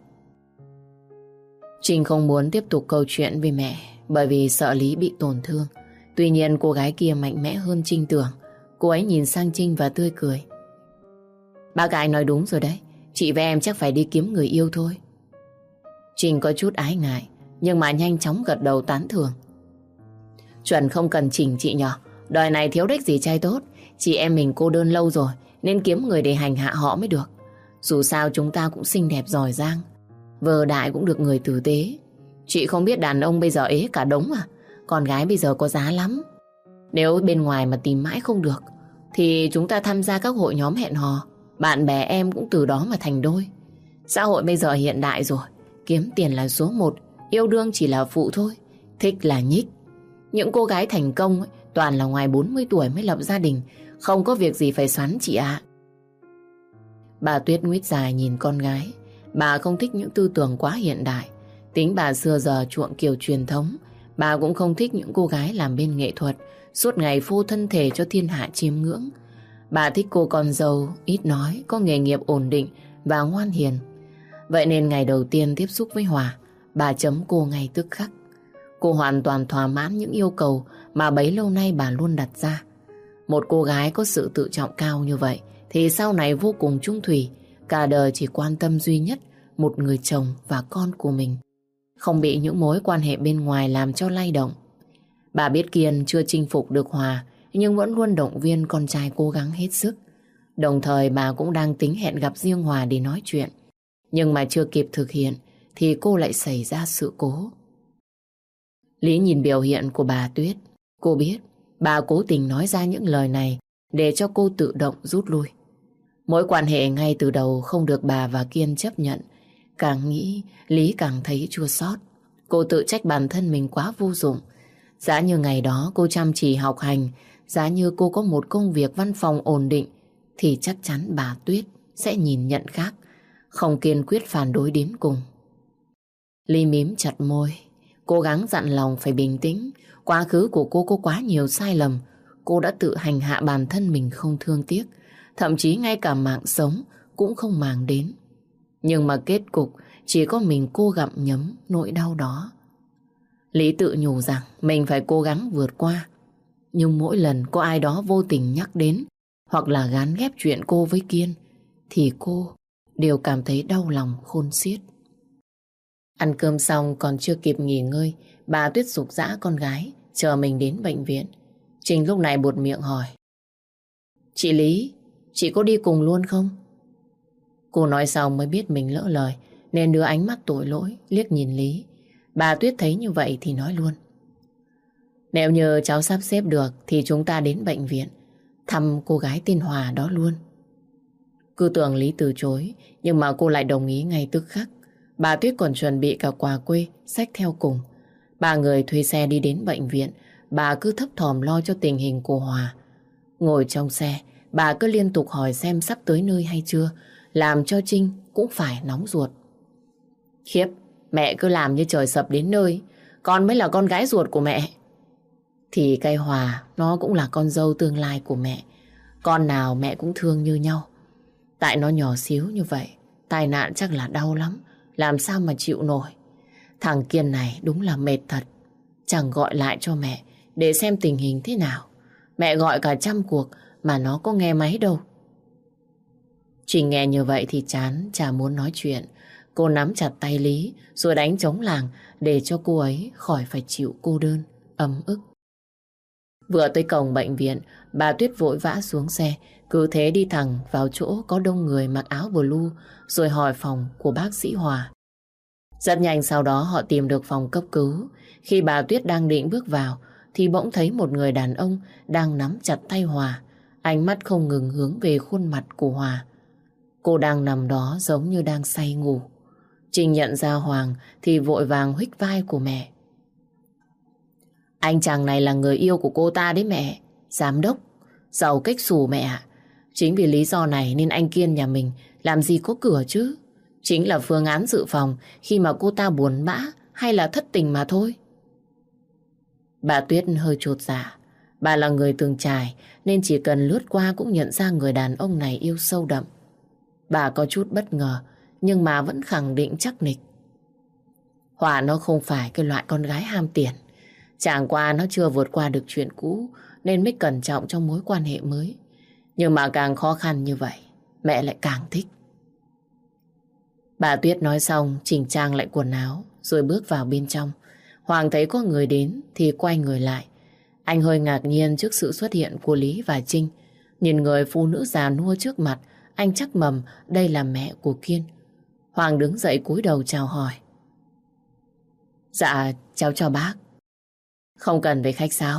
Trinh không muốn tiếp tục câu chuyện với mẹ bởi vì sợ Lý bị tổn thương. Tuy nhiên cô gái kia mạnh mẽ hơn Trinh tưởng. Cô ấy nhìn sang Trinh và tươi cười. Bác gái nói đúng rồi đấy, chị và em chắc phải đi kiếm người yêu thôi. Trinh có chút ái ngại nhưng mà nhanh chóng gật đầu tán thưởng. Chuẩn không cần chỉnh chị nhở. Đời này thiếu đếch gì trai tốt. Chị em mình cô đơn lâu rồi nên kiếm người để hành hạ họ mới được. Dù sao chúng ta cũng xinh đẹp giỏi giang, vợ đại cũng được người tử tế. Chị không biết đàn ông bây giờ ế cả đống à? Con gái bây giờ có giá lắm. Nếu bên ngoài mà tìm mãi không được thì chúng ta tham gia các hội nhóm hẹn hò. Bạn bè em cũng từ đó mà thành đôi. Xã hội bây giờ hiện đại rồi, kiếm tiền là số một, yêu đương chỉ là phụ thôi, thích là nhích. Những cô gái thành công ấy, toàn là ngoài 40 tuổi mới lập gia đình, không có việc gì phải xoắn chị ạ. Bà Tuyết nguýt dài nhìn con gái. Bà không thích những tư tưởng quá hiện đại. Tính bà xưa giờ chuộng kiểu truyền thống. Bà cũng không thích những cô gái làm bên nghệ thuật, suốt ngày phô thân thể cho thiên hạ chiêm ngưỡng. Bà thích cô con dâu ít nói, có nghề nghiệp ổn định và ngoan hiền. Vậy nên ngày đầu tiên tiếp xúc với Hòa, bà chấm cô ngay tức khắc. Cô hoàn toàn thỏa mãn những yêu cầu mà bấy lâu nay bà luôn đặt ra. Một cô gái có sự tự trọng cao như vậy thì sau này vô cùng chung thủy, cả đời chỉ quan tâm duy nhất một người chồng và con của mình, không bị những mối quan hệ bên ngoài làm cho lay động. Bà biết Kiên chưa chinh phục được Hòa, nhưng vẫn luôn động viên con trai cố gắng hết sức. Đồng thời bà cũng đang tính hẹn gặp riêng Hòa để nói chuyện. Nhưng mà chưa kịp thực hiện thì cô lại xảy ra sự cố. Lý nhìn biểu hiện của bà Tuyết. Cô biết bà cố tình nói ra những lời này để cho cô tự động rút lui. Mối quan hệ ngay từ đầu không được bà và Kiên chấp nhận. Càng nghĩ Lý càng thấy chua xót. Cô tự trách bản thân mình quá vô dụng. Giá như ngày đó cô chăm chỉ học hành, giá như cô có một công việc văn phòng ổn định, thì chắc chắn bà Tuyết sẽ nhìn nhận khác, không kiên quyết phản đối đến cùng. Ly mím chặt môi, cố gắng dặn lòng phải bình tĩnh. Quá khứ của cô có quá nhiều sai lầm. Cô đã tự hành hạ bản thân mình không thương tiếc, thậm chí ngay cả mạng sống cũng không màng đến. Nhưng mà kết cục chỉ có mình cô gặm nhấm nỗi đau đó. Lý tự nhủ rằng mình phải cố gắng vượt qua. Nhưng mỗi lần có ai đó vô tình nhắc đến hoặc là gán ghép chuyện cô với Kiên thì cô đều cảm thấy đau lòng khôn xiết. Ăn cơm xong còn chưa kịp nghỉ ngơi, bà Tuyết giục giã con gái chờ mình đến bệnh viện. Trinh lúc này buột miệng hỏi: "Chị Lý, chị có đi cùng luôn không?" Cô nói xong mới biết mình lỡ lời nên đưa ánh mắt tội lỗi liếc nhìn Lý. Bà Tuyết thấy như vậy thì nói luôn: "Nếu như cháu sắp xếp được thì chúng ta đến bệnh viện thăm cô gái tên Hòa đó luôn." Cứ tưởng Lý từ chối, nhưng mà cô lại đồng ý ngay tức khắc. Bà Tuyết còn chuẩn bị cả quà quê xách theo cùng. Ba người thuê xe đi đến bệnh viện. Bà cứ thấp thỏm lo cho tình hình của Hòa. Ngồi trong xe, bà cứ liên tục hỏi xem sắp tới nơi hay chưa, làm cho Trinh cũng phải nóng ruột. Khiếp, mẹ cứ làm như trời sập đến nơi, con mới là con gái ruột của mẹ. Thì cái Hòa nó cũng là con dâu tương lai của mẹ. Con nào mẹ cũng thương như nhau. Tại nó nhỏ xíu như vậy, tai nạn chắc là đau lắm, làm sao mà chịu nổi. Thằng Kiên này đúng là mệt thật. Chẳng gọi lại cho mẹ để xem tình hình thế nào. Mẹ gọi cả trăm cuộc mà nó có nghe máy đâu. Chỉ nghe như vậy thì chán, chả muốn nói chuyện. Cô nắm chặt tay Lý rồi đánh trống làng để cho cô ấy khỏi phải chịu cô đơn, ấm ức. Vừa tới cổng bệnh viện, bà Tuyết vội vã xuống xe, cứ thế đi thẳng vào chỗ có đông người mặc áo blue rồi hỏi phòng của bác sĩ Hòa. Rất nhanh sau đó họ tìm được phòng cấp cứu. Khi bà Tuyết đang định bước vào thì bỗng thấy một người đàn ông đang nắm chặt tay Hòa, ánh mắt không ngừng hướng về khuôn mặt của Hòa. Cô đang nằm đó giống như đang say ngủ. Trinh nhận ra Hoàng thì vội vàng huých vai của mẹ. Anh chàng này là người yêu của cô ta đấy mẹ. Giám đốc, giàu cách xù mẹ ạ. Chính vì lý do này nên anh Kiên nhà mình làm gì có cửa chứ. Chính là phương án dự phòng khi mà cô ta buồn bã hay là thất tình mà thôi. Bà Tuyết hơi chột dạ. Bà là người từng trải nên chỉ cần lướt qua cũng nhận ra người đàn ông này yêu sâu đậm. Bà có chút bất ngờ nhưng mà vẫn khẳng định chắc nịch. Hòa nó không phải cái loại con gái ham tiền. Chẳng qua nó chưa vượt qua được chuyện cũ nên mới cẩn trọng trong mối quan hệ mới. Nhưng mà càng khó khăn như vậy, mẹ lại càng thích. Bà Tuyết nói xong, chỉnh trang lại quần áo rồi bước vào bên trong. Hoàng thấy có người đến thì quay người lại. Anh hơi ngạc nhiên trước sự xuất hiện của Lý và Trinh. Nhìn người phụ nữ già nua trước mặt, anh chắc mầm đây là mẹ của Kiên. Hoàng đứng dậy cúi đầu chào hỏi. Dạ, cháu chào bác. Không cần phải khách sáo.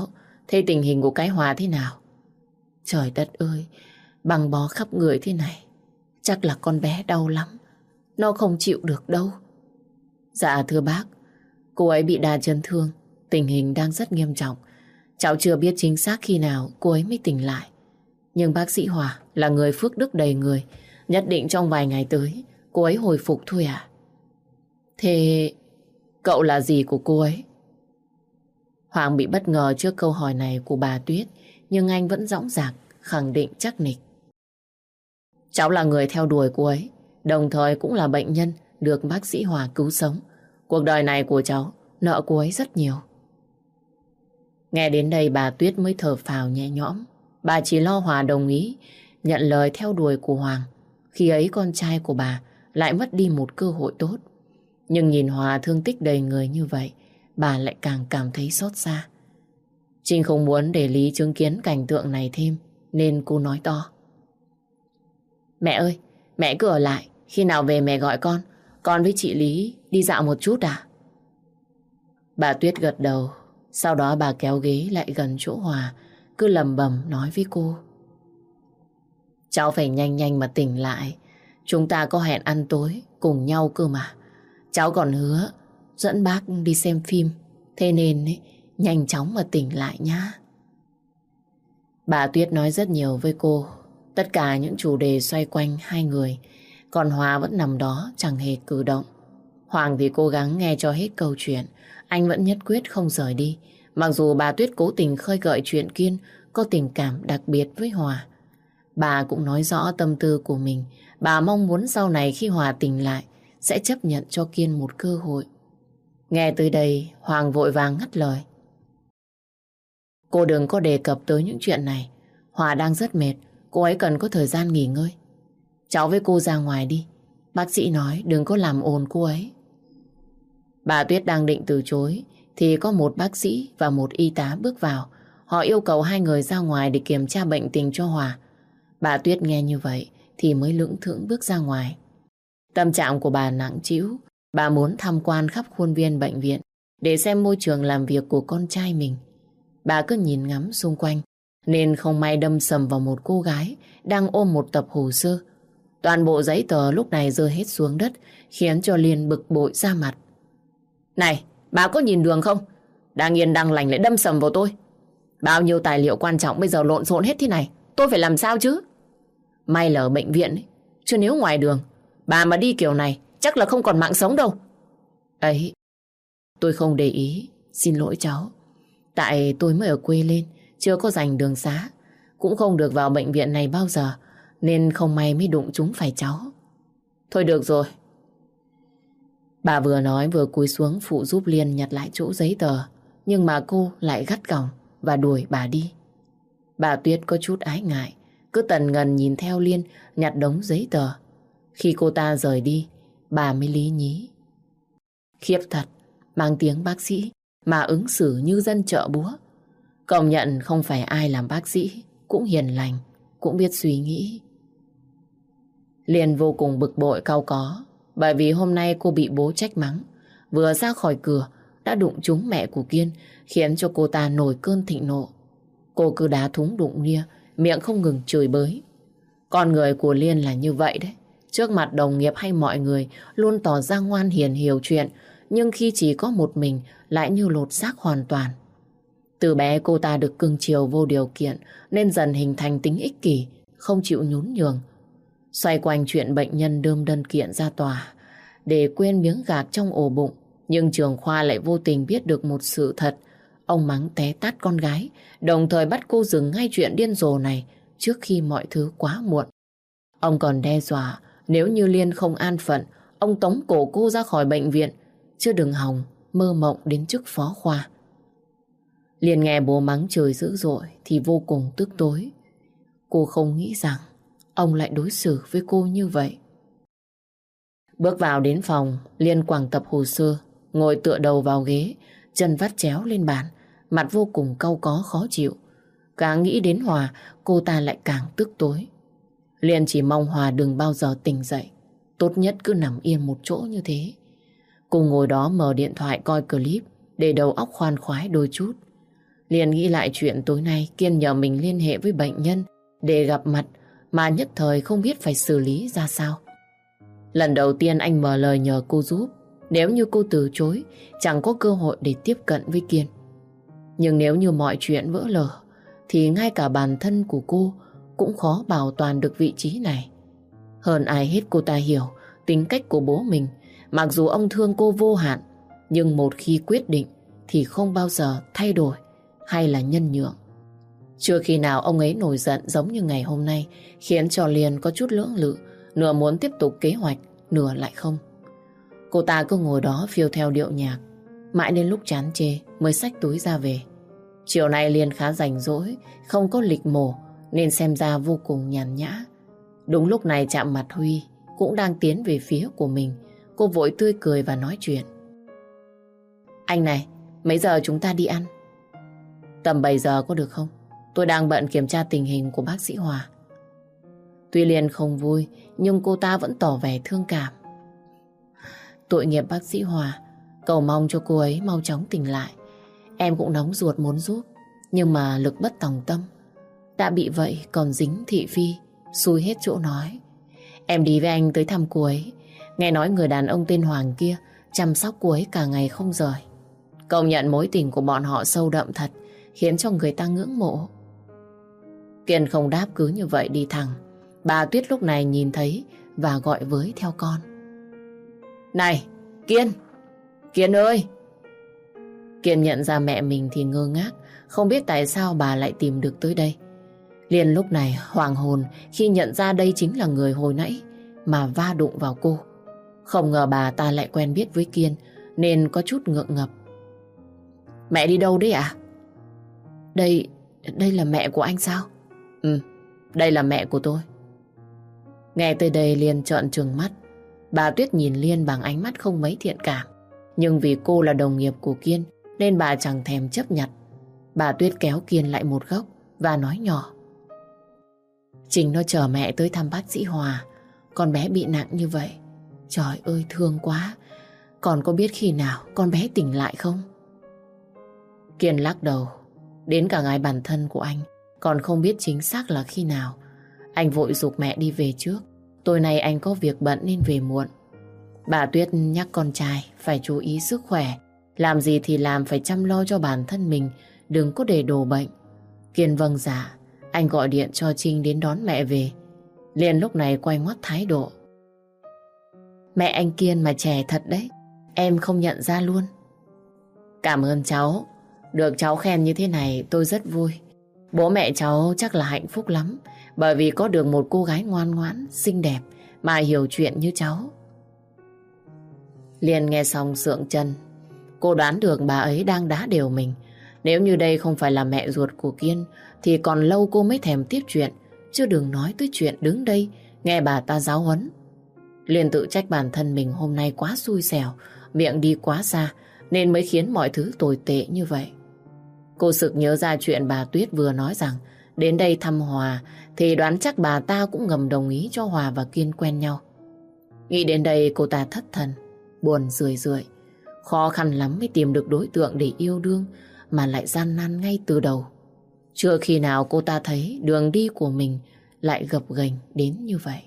Thế tình hình của cái Hòa thế nào? Trời đất ơi, băng bó khắp người thế này. Chắc là con bé đau lắm. Nó không chịu được đâu. Dạ thưa bác, cô ấy bị đa chấn thương. Tình hình đang rất nghiêm trọng. Cháu chưa biết chính xác khi nào cô ấy mới tỉnh lại. Nhưng bác sĩ Hòa là người phước đức đầy người. Nhất định trong vài ngày tới cô ấy hồi phục thôi à? Thế cậu là gì của cô ấy? Hoàng bị bất ngờ trước câu hỏi này của bà Tuyết, nhưng anh vẫn dõng dạc khẳng định chắc nịch. Cháu là người theo đuổi cô ấy, đồng thời cũng là bệnh nhân được bác sĩ Hòa cứu sống. Cuộc đời này của cháu nợ cô ấy rất nhiều. Nghe đến đây bà Tuyết mới thở phào nhẹ nhõm. Bà chỉ lo Hòa đồng ý nhận lời theo đuổi của Hoàng. Khi ấy con trai của bà lại mất đi một cơ hội tốt. Nhưng nhìn Hòa thương tích đầy người như vậy, bà lại càng cảm thấy xót xa. Trinh không muốn để Lý chứng kiến cảnh tượng này thêm, nên cô nói to. Mẹ ơi, mẹ cứ ở lại, khi nào về mẹ gọi con với chị Lý đi dạo một chút à? Bà Tuyết gật đầu, sau đó bà kéo ghế lại gần chỗ Hòa, cứ lầm bầm nói với cô. Cháu phải nhanh nhanh mà tỉnh lại, chúng ta có hẹn ăn tối cùng nhau cơ mà. Cháu còn hứa dẫn bác đi xem phim, thế nên nhanh chóng mà tỉnh lại nhá. Bà Tuyết nói rất nhiều với cô, tất cả những chủ đề xoay quanh hai người, còn Hòa vẫn nằm đó chẳng hề cử động. Hoàng thì cố gắng nghe cho hết câu chuyện, anh vẫn nhất quyết không rời đi, mặc dù bà Tuyết cố tình khơi gợi chuyện Kiên có tình cảm đặc biệt với Hòa. Bà cũng nói rõ tâm tư của mình, bà mong muốn sau này khi Hòa tỉnh lại sẽ chấp nhận cho Kiên một cơ hội. Nghe tới đây, Hoàng vội vàng ngắt lời. Cô đừng có đề cập tới những chuyện này. Hòa đang rất mệt, cô ấy cần có thời gian nghỉ ngơi. Cháu với cô ra ngoài đi. Bác sĩ nói đừng có làm ồn cô ấy. Bà Tuyết đang định từ chối thì có một bác sĩ và một y tá bước vào. Họ yêu cầu hai người ra ngoài để kiểm tra bệnh tình cho Hòa. Bà Tuyết nghe như vậy thì mới lững thững bước ra ngoài. Tâm trạng của bà nặng trĩu. Bà muốn tham quan khắp khuôn viên bệnh viện để xem môi trường làm việc của con trai mình. Bà cứ nhìn ngắm xung quanh nên không may đâm sầm vào một cô gái đang ôm một tập hồ sơ. Toàn bộ giấy tờ lúc này rơi hết xuống đất khiến cho Liên bực bội ra mặt. Này, bà có nhìn đường không? Đang yên đang lành lại đâm sầm vào tôi. Bao nhiêu tài liệu quan trọng bây giờ lộn xộn hết thế này, tôi phải làm sao chứ? May là ở bệnh viện ấy, chứ nếu ngoài đường bà mà đi kiểu này chắc là không còn mạng sống đâu. Ấy, tôi không để ý, xin lỗi cháu. Tại tôi mới ở quê lên, chưa có dành đường xá, cũng không được vào bệnh viện này bao giờ, nên không may mới đụng trúng phải cháu. Thôi được rồi. Bà vừa nói vừa cúi xuống phụ giúp Liên nhặt lại chỗ giấy tờ, nhưng mà cô lại gắt gỏng và đuổi bà đi. Bà Tuyết có chút ái ngại, cứ tần ngần nhìn theo Liên nhặt đống giấy tờ. Khi cô ta rời đi, bà mới lý nhí. Khiếp thật, mang tiếng bác sĩ mà ứng xử như dân chợ búa. Công nhận không phải ai làm bác sĩ cũng hiền lành, cũng biết suy nghĩ. Liên vô cùng bực bội cau có, bởi vì hôm nay cô bị bố trách mắng. Vừa ra khỏi cửa đã đụng trúng mẹ của Kiên, khiến cho cô ta nổi cơn thịnh nộ. Cô cứ đá thúng đụng nia, miệng không ngừng chửi bới. Con người của Liên là như vậy đấy. Trước mặt đồng nghiệp hay mọi người luôn tỏ ra ngoan hiền hiểu chuyện, nhưng khi chỉ có một mình lại như lột xác hoàn toàn. Từ bé cô ta được cưng chiều vô điều kiện nên dần hình thành tính ích kỷ, không chịu nhún nhường. Xoay quanh chuyện bệnh nhân đơm đơn kiện ra tòa để quên miếng gạc trong ổ bụng, nhưng trưởng khoa lại vô tình biết được một sự thật. Ông mắng té tát con gái, đồng thời bắt cô dừng ngay chuyện điên rồ này trước khi mọi thứ quá muộn. Ông còn đe dọa nếu như Liên không an phận, ông tống cổ cô ra khỏi bệnh viện, chứ đừng hòng mơ mộng đến chức phó khoa. Liên nghe bố mắng trời dữ dội thì vô cùng tức tối. Cô không nghĩ rằng ông lại đối xử với cô như vậy. Bước vào đến phòng, Liên quàng tập hồ sơ, ngồi tựa đầu vào ghế, chân vắt chéo lên bàn, mặt vô cùng cau có khó chịu. Càng nghĩ đến Hòa, cô ta lại càng tức tối. Liên chỉ mong Hòa đừng bao giờ tỉnh dậy, tốt nhất cứ nằm yên một chỗ như thế. Cô ngồi đó mở điện thoại coi clip để đầu óc khoan khoái đôi chút. Liền nghĩ lại chuyện tối nay Kiên nhờ mình liên hệ với bệnh nhân để gặp mặt, mà nhất thời không biết phải xử lý ra sao. Lần đầu tiên anh mở lời nhờ cô giúp. Nếu như cô từ chối, chẳng có cơ hội để tiếp cận với Kiên. Nhưng nếu như mọi chuyện vỡ lở, thì ngay cả bản thân của cô cũng khó bảo toàn được vị trí này. Hơn ai hết cô ta hiểu tính cách của bố mình. Mặc dù ông thương cô vô hạn, nhưng một khi quyết định thì không bao giờ thay đổi hay là nhân nhượng. Chưa khi nào ông ấy nổi giận giống như ngày hôm nay, khiến cho Liên có chút lưỡng lự, nửa muốn tiếp tục kế hoạch, nửa lại không. Cô ta cứ ngồi đó phiêu theo điệu nhạc, mãi đến lúc chán chê mới xách túi ra về. Chiều nay Liên khá rảnh rỗi, không có lịch mổ nên xem ra vô cùng nhàn nhã. Đúng lúc này chạm mặt Huy cũng đang tiến về phía của mình. Cô vội tươi cười và nói chuyện. Anh này, mấy giờ chúng ta đi ăn? Tầm 7 giờ có được không? Tôi đang bận kiểm tra tình hình của bác sĩ Hòa. Tuy Liên không vui, nhưng cô ta vẫn tỏ vẻ thương cảm. Tội nghiệp bác sĩ Hòa, cầu mong cho cô ấy mau chóng tỉnh lại. Em cũng nóng ruột muốn giúp, nhưng mà lực bất tòng tâm. Đã bị vậy còn dính thị phi, xui hết chỗ nói. Em đi với anh tới thăm cô ấy. Nghe nói người đàn ông tên Hoàng kia chăm sóc cô ấy cả ngày không rời. Công nhận mối tình của bọn họ sâu đậm thật, khiến cho người ta ngưỡng mộ. Kiên không đáp, cứ như vậy đi thẳng. Bà Tuyết lúc này nhìn thấy và gọi với theo con. Này, Kiên! Kiên ơi! Kiên nhận ra mẹ mình thì ngơ ngác, không biết tại sao bà lại tìm được tới đây. Liên lúc này hoàng hồn khi nhận ra đây chính là người hồi nãy mà va đụng vào cô. Không ngờ bà ta lại quen biết với Kiên nên có chút ngượng ngập. Mẹ đi đâu đấy ạ? Đây là mẹ của anh sao? Ừ, đây là mẹ của tôi. Nghe tới đây Liên trợn trừng mắt. Bà Tuyết nhìn Liên bằng ánh mắt không mấy thiện cảm. Nhưng vì cô là đồng nghiệp của Kiên nên bà chẳng thèm chấp nhận. Bà Tuyết kéo Kiên lại một góc và nói nhỏ. Trình nó chở mẹ tới thăm bác sĩ Hòa. Con bé bị nặng như vậy. Trời ơi thương quá. Con có biết khi nào con bé tỉnh lại không? Kiên lắc đầu. Đến cả ngài bản thân của anh còn không biết chính xác là khi nào. Anh vội giục mẹ đi về trước. Tối nay anh có việc bận nên về muộn. Bà Tuyết nhắc con trai phải chú ý sức khỏe. Làm gì thì làm, phải chăm lo cho bản thân mình, đừng có để đổ bệnh. Kiên vâng dạ. Anh gọi điện cho Trinh đến đón mẹ về. Liên lúc này quay ngoắt thái độ. Mẹ anh Kiên mà trẻ thật đấy. Em không nhận ra luôn. Cảm ơn cháu. Được cháu khen như thế này tôi rất vui. Bố mẹ cháu chắc là hạnh phúc lắm, bởi vì có được một cô gái ngoan ngoãn, xinh đẹp mà hiểu chuyện như cháu. Liên nghe xong sượng chân. Cô đoán được bà ấy đang đá đều mình. Nếu như đây không phải là mẹ ruột của Kiên thì còn lâu cô mới thèm tiếp chuyện, chứ đừng nói tới chuyện đứng đây nghe bà ta giáo huấn. Liên tự trách bản thân mình hôm nay quá xui xẻo, miệng đi quá xa nên mới khiến mọi thứ tồi tệ như vậy. Cô sực nhớ ra chuyện bà Tuyết vừa nói rằng đến đây thăm Hòa thì đoán chắc bà ta cũng ngầm đồng ý cho Hòa và Kiên quen nhau. Nghĩ đến đây cô ta thất thần, buồn rười rượi. Khó khăn lắm mới tìm được đối tượng để yêu đương mà lại gian nan ngay từ đầu. Chưa khi nào cô ta thấy đường đi của mình lại gập ghềnh đến như vậy.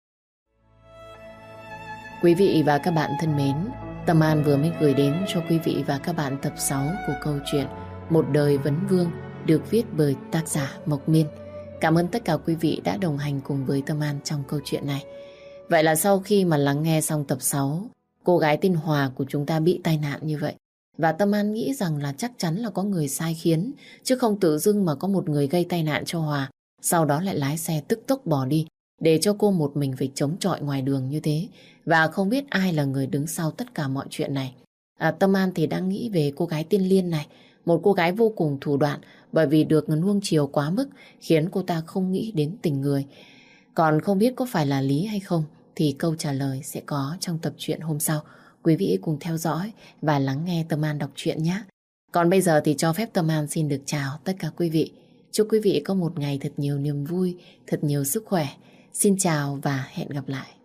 Quý vị và các bạn thân mến, Tâm An vừa mới gửi đến cho quý vị và các bạn tập 6 của câu chuyện Một đời vấn vương được viết bởi tác giả Mộc Miên. Cảm ơn tất cả quý vị đã đồng hành cùng với Tâm An trong câu chuyện này. Vậy là sau khi mà lắng nghe xong tập 6, cô gái tên Hòa của chúng ta bị tai nạn như vậy. Và Tâm An nghĩ rằng là chắc chắn là có người sai khiến, chứ không tự dưng mà có một người gây tai nạn cho Hòa, sau đó lại lái xe tức tốc bỏ đi, để cho cô một mình phải chống chọi ngoài đường như thế. Và không biết ai là người đứng sau tất cả mọi chuyện này. Tâm An thì đang nghĩ về cô gái tên Liên này, một cô gái vô cùng thủ đoạn, bởi vì được nuông chiều quá mức khiến cô ta không nghĩ đến tình người. Còn không biết có phải là lý hay không thì câu trả lời sẽ có trong tập truyện hôm sau. Quý vị cùng theo dõi và lắng nghe Tâm An đọc truyện nhé. Còn bây giờ thì cho phép Tâm An xin được chào tất cả quý vị. Chúc quý vị có một ngày thật nhiều niềm vui, thật nhiều sức khỏe. Xin chào và hẹn gặp lại.